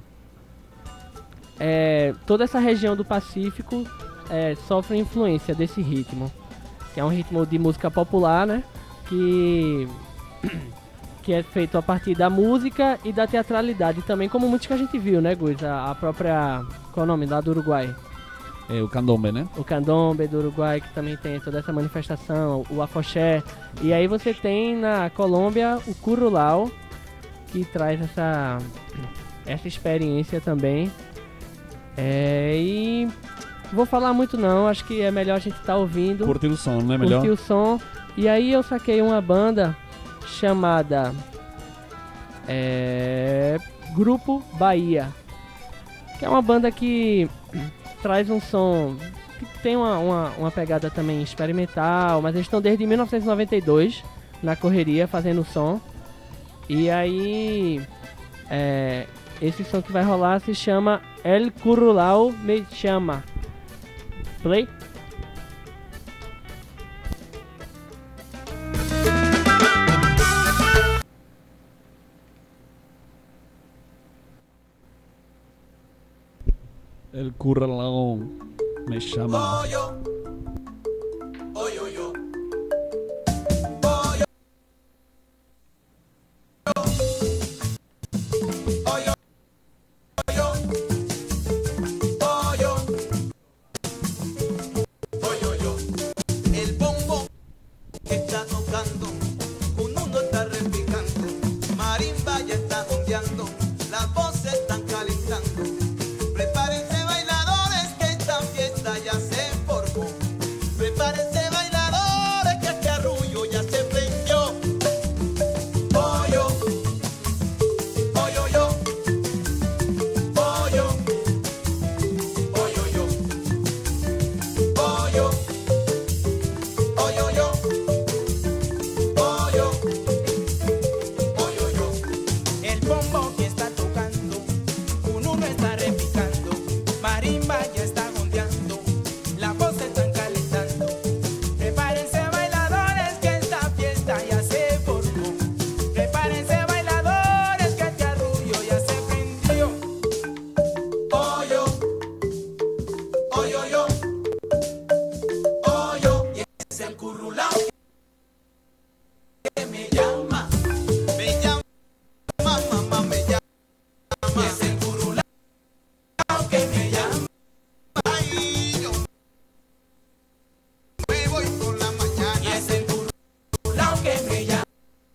é, toda essa região do Pacífico é, sofre influência desse ritmo, que é um ritmo de música popular, né? Que, que é feito a partir da música e da teatralidade também, como muitos que a gente viu, né, Guiz? A, a própria... Qual é o nome? Lá do Uruguai. É o candombe, né? O candombe do Uruguai, que também tem toda essa manifestação, o afoxé. E aí você tem na Colômbia o Curulau, que traz essa, essa experiência também. É, e vou falar muito não, acho que é melhor a gente estar tá ouvindo. Curtir o som, não é melhor? Curtir o som. E aí eu saquei uma banda chamada é, Grupo Bahia, que é uma banda que traz um som que tem uma, uma, uma pegada também experimental, mas eles estão desde mil novecentos e noventa e dois na correria fazendo som. E aí é, esse som que vai rolar se chama El Curulau Me Chama. Play. El Curulau Me Chama. El bombo que está tocando, un mundo está replicando, marimba ya está ondeando, las voces están calentando. Prepárense bailadores que esta fiesta ya se formó. Prepárense bailadores que este arrullo ya se prendió. Pollo, pollo yo, pollo, pollo yo, pollo, pollo yo, pollo, pollo yo. El bombo que está tocando, un uno está repicando, marimba ya está ondeando, las voces están calentando. Prepárense bailadores que esta fiesta ya se formó. Prepárense bailadores que este arrullo ya se prendió. Pollo, pollo yo, pollo, y es el currulao que me llama, me llama, mamá me llama, y es el currulao que me llama. Ay, yo me voy por la mañana, y es el currulao que me llama.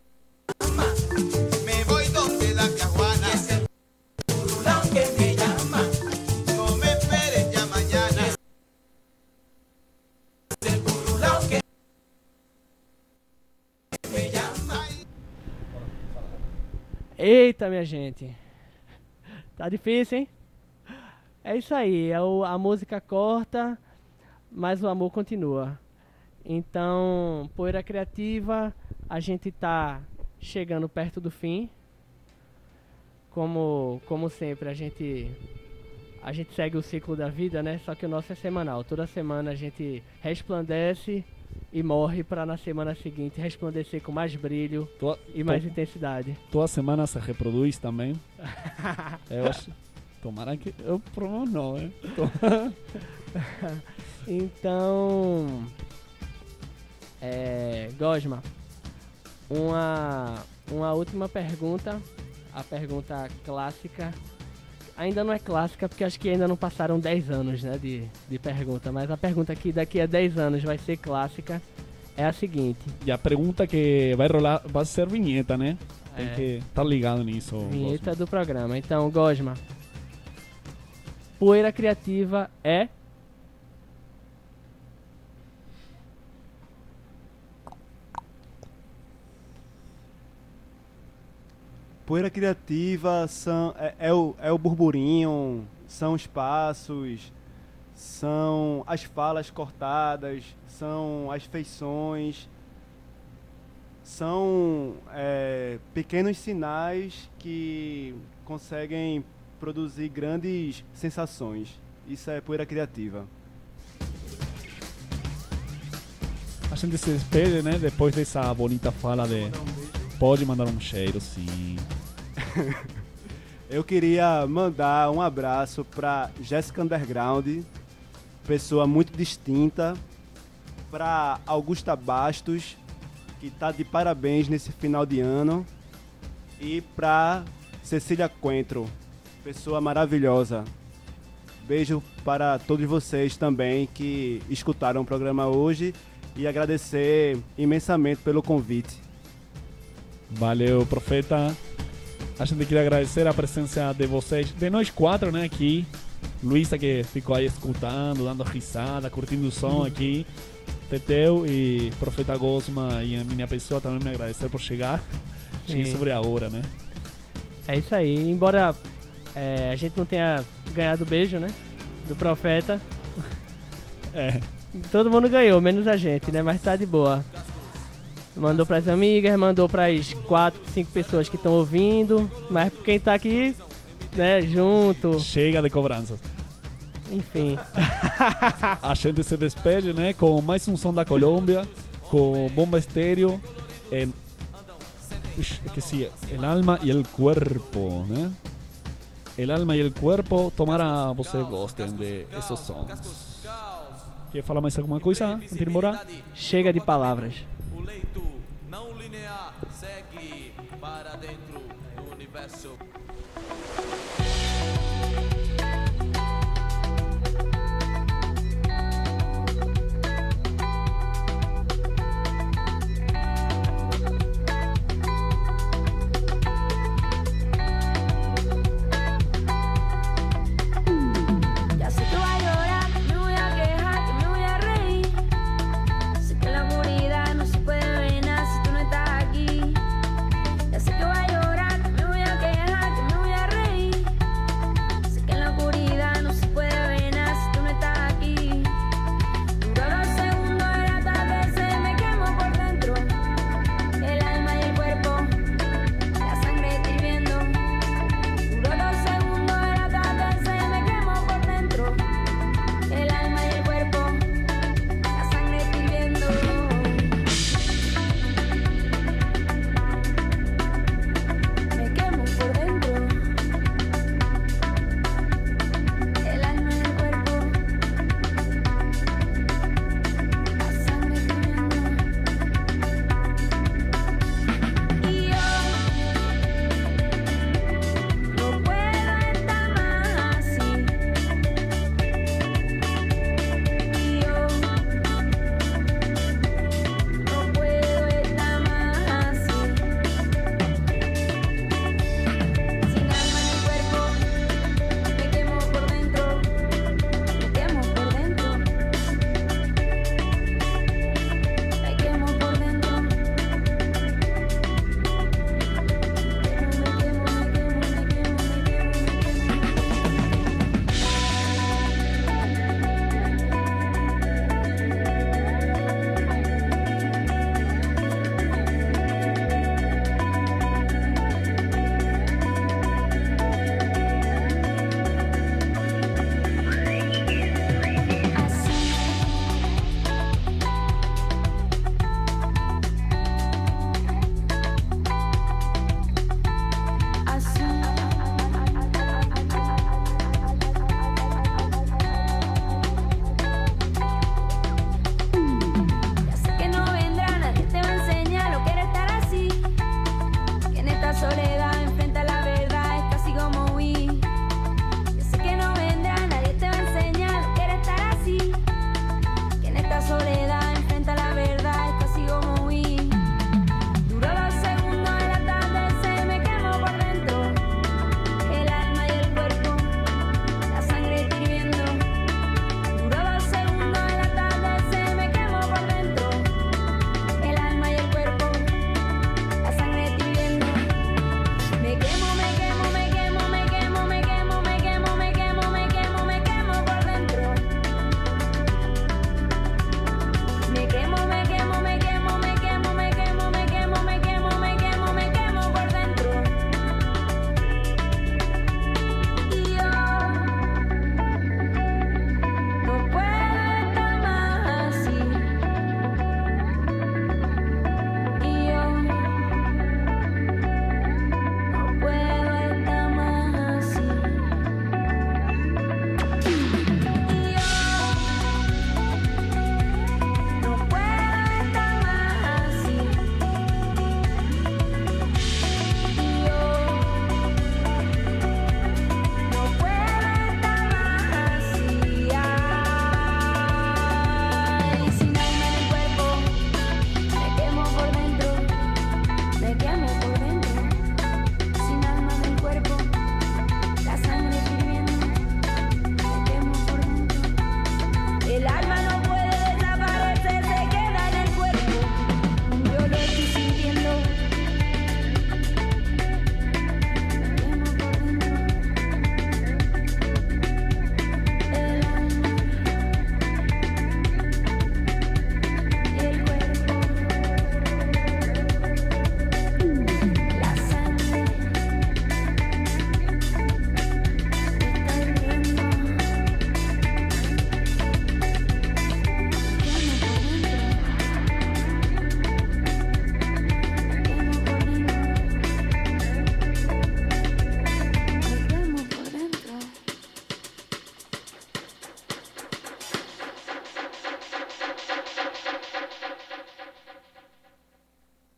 Me voy donde la cajuana, y es el currulao que me llama. No me esperes ya mañana, es el currulao que me llama. Eita, minha gente. Tá difícil, hein? É isso aí. é o- A música corta, mas o amor continua. Então, Poeira Criativa, a gente tá chegando perto do fim. Como, como sempre, a gente, a gente segue o ciclo da vida, né? Só que o nosso é semanal. Toda semana a gente resplandece e morre para na semana seguinte resplandecer com mais brilho Tua- e mais tua- intensidade. Tua semana se reproduz também? Eu acho. Tomara que. Eu provavelmente não, hein? Então, é, Gosma, uma, uma última pergunta, a pergunta clássica. Ainda não é clássica porque acho que ainda não passaram dez anos, né, de, de pergunta, mas a pergunta que daqui a dez anos vai ser clássica é a seguinte. E a pergunta que vai rolar vai ser vinheta, né? Tem É. que estar ligado nisso. Vinheta do programa. Então, Gosma, Poeira Criativa é... Poeira Criativa são, é, é o, é o burburinho, são os passos, são as falas cortadas, são as feições, são é, pequenos sinais que conseguem produzir grandes sensações. Isso é poeira criativa. A gente se despede, né? Depois dessa bonita fala de... Pode mandar um cheiro, sim. Eu queria mandar um abraço para Jéssica Underground, pessoa muito distinta, para Augusta Bastos, que está de parabéns nesse final de ano, e para Cecília Coentro, pessoa maravilhosa. Beijo para todos vocês também que escutaram o programa hoje e agradecer imensamente pelo convite. Valeu, Profeta. A gente queria agradecer a presença de vocês, de nós quatro, né, aqui. Luísa, que ficou aí escutando, dando risada, curtindo o som aqui. Teteu e Profeta Gosma e a minha pessoa também me agradecer por chegar. Cheguei sobre a hora, né? É isso aí. Embora é, a gente não tenha ganhado o beijo, né? Do Profeta. É. Todo mundo ganhou, menos a gente, né? Mas tá de boa. Mandou pras amigas, mandou pras quatro, cinco pessoas que estão ouvindo. Mas quem tá aqui, né, junto. Chega de cobranças. Enfim. A gente se despede, né, com mais um som da Colômbia, com Bomba Estéreo, el, esqueci, el alma e el cuerpo, né? El alma e el cuerpo, tomara vocês gostem de esses sons. Quer falar mais alguma coisa antes de ir embora? Chega de palavras. O leito não linear segue para dentro do universo.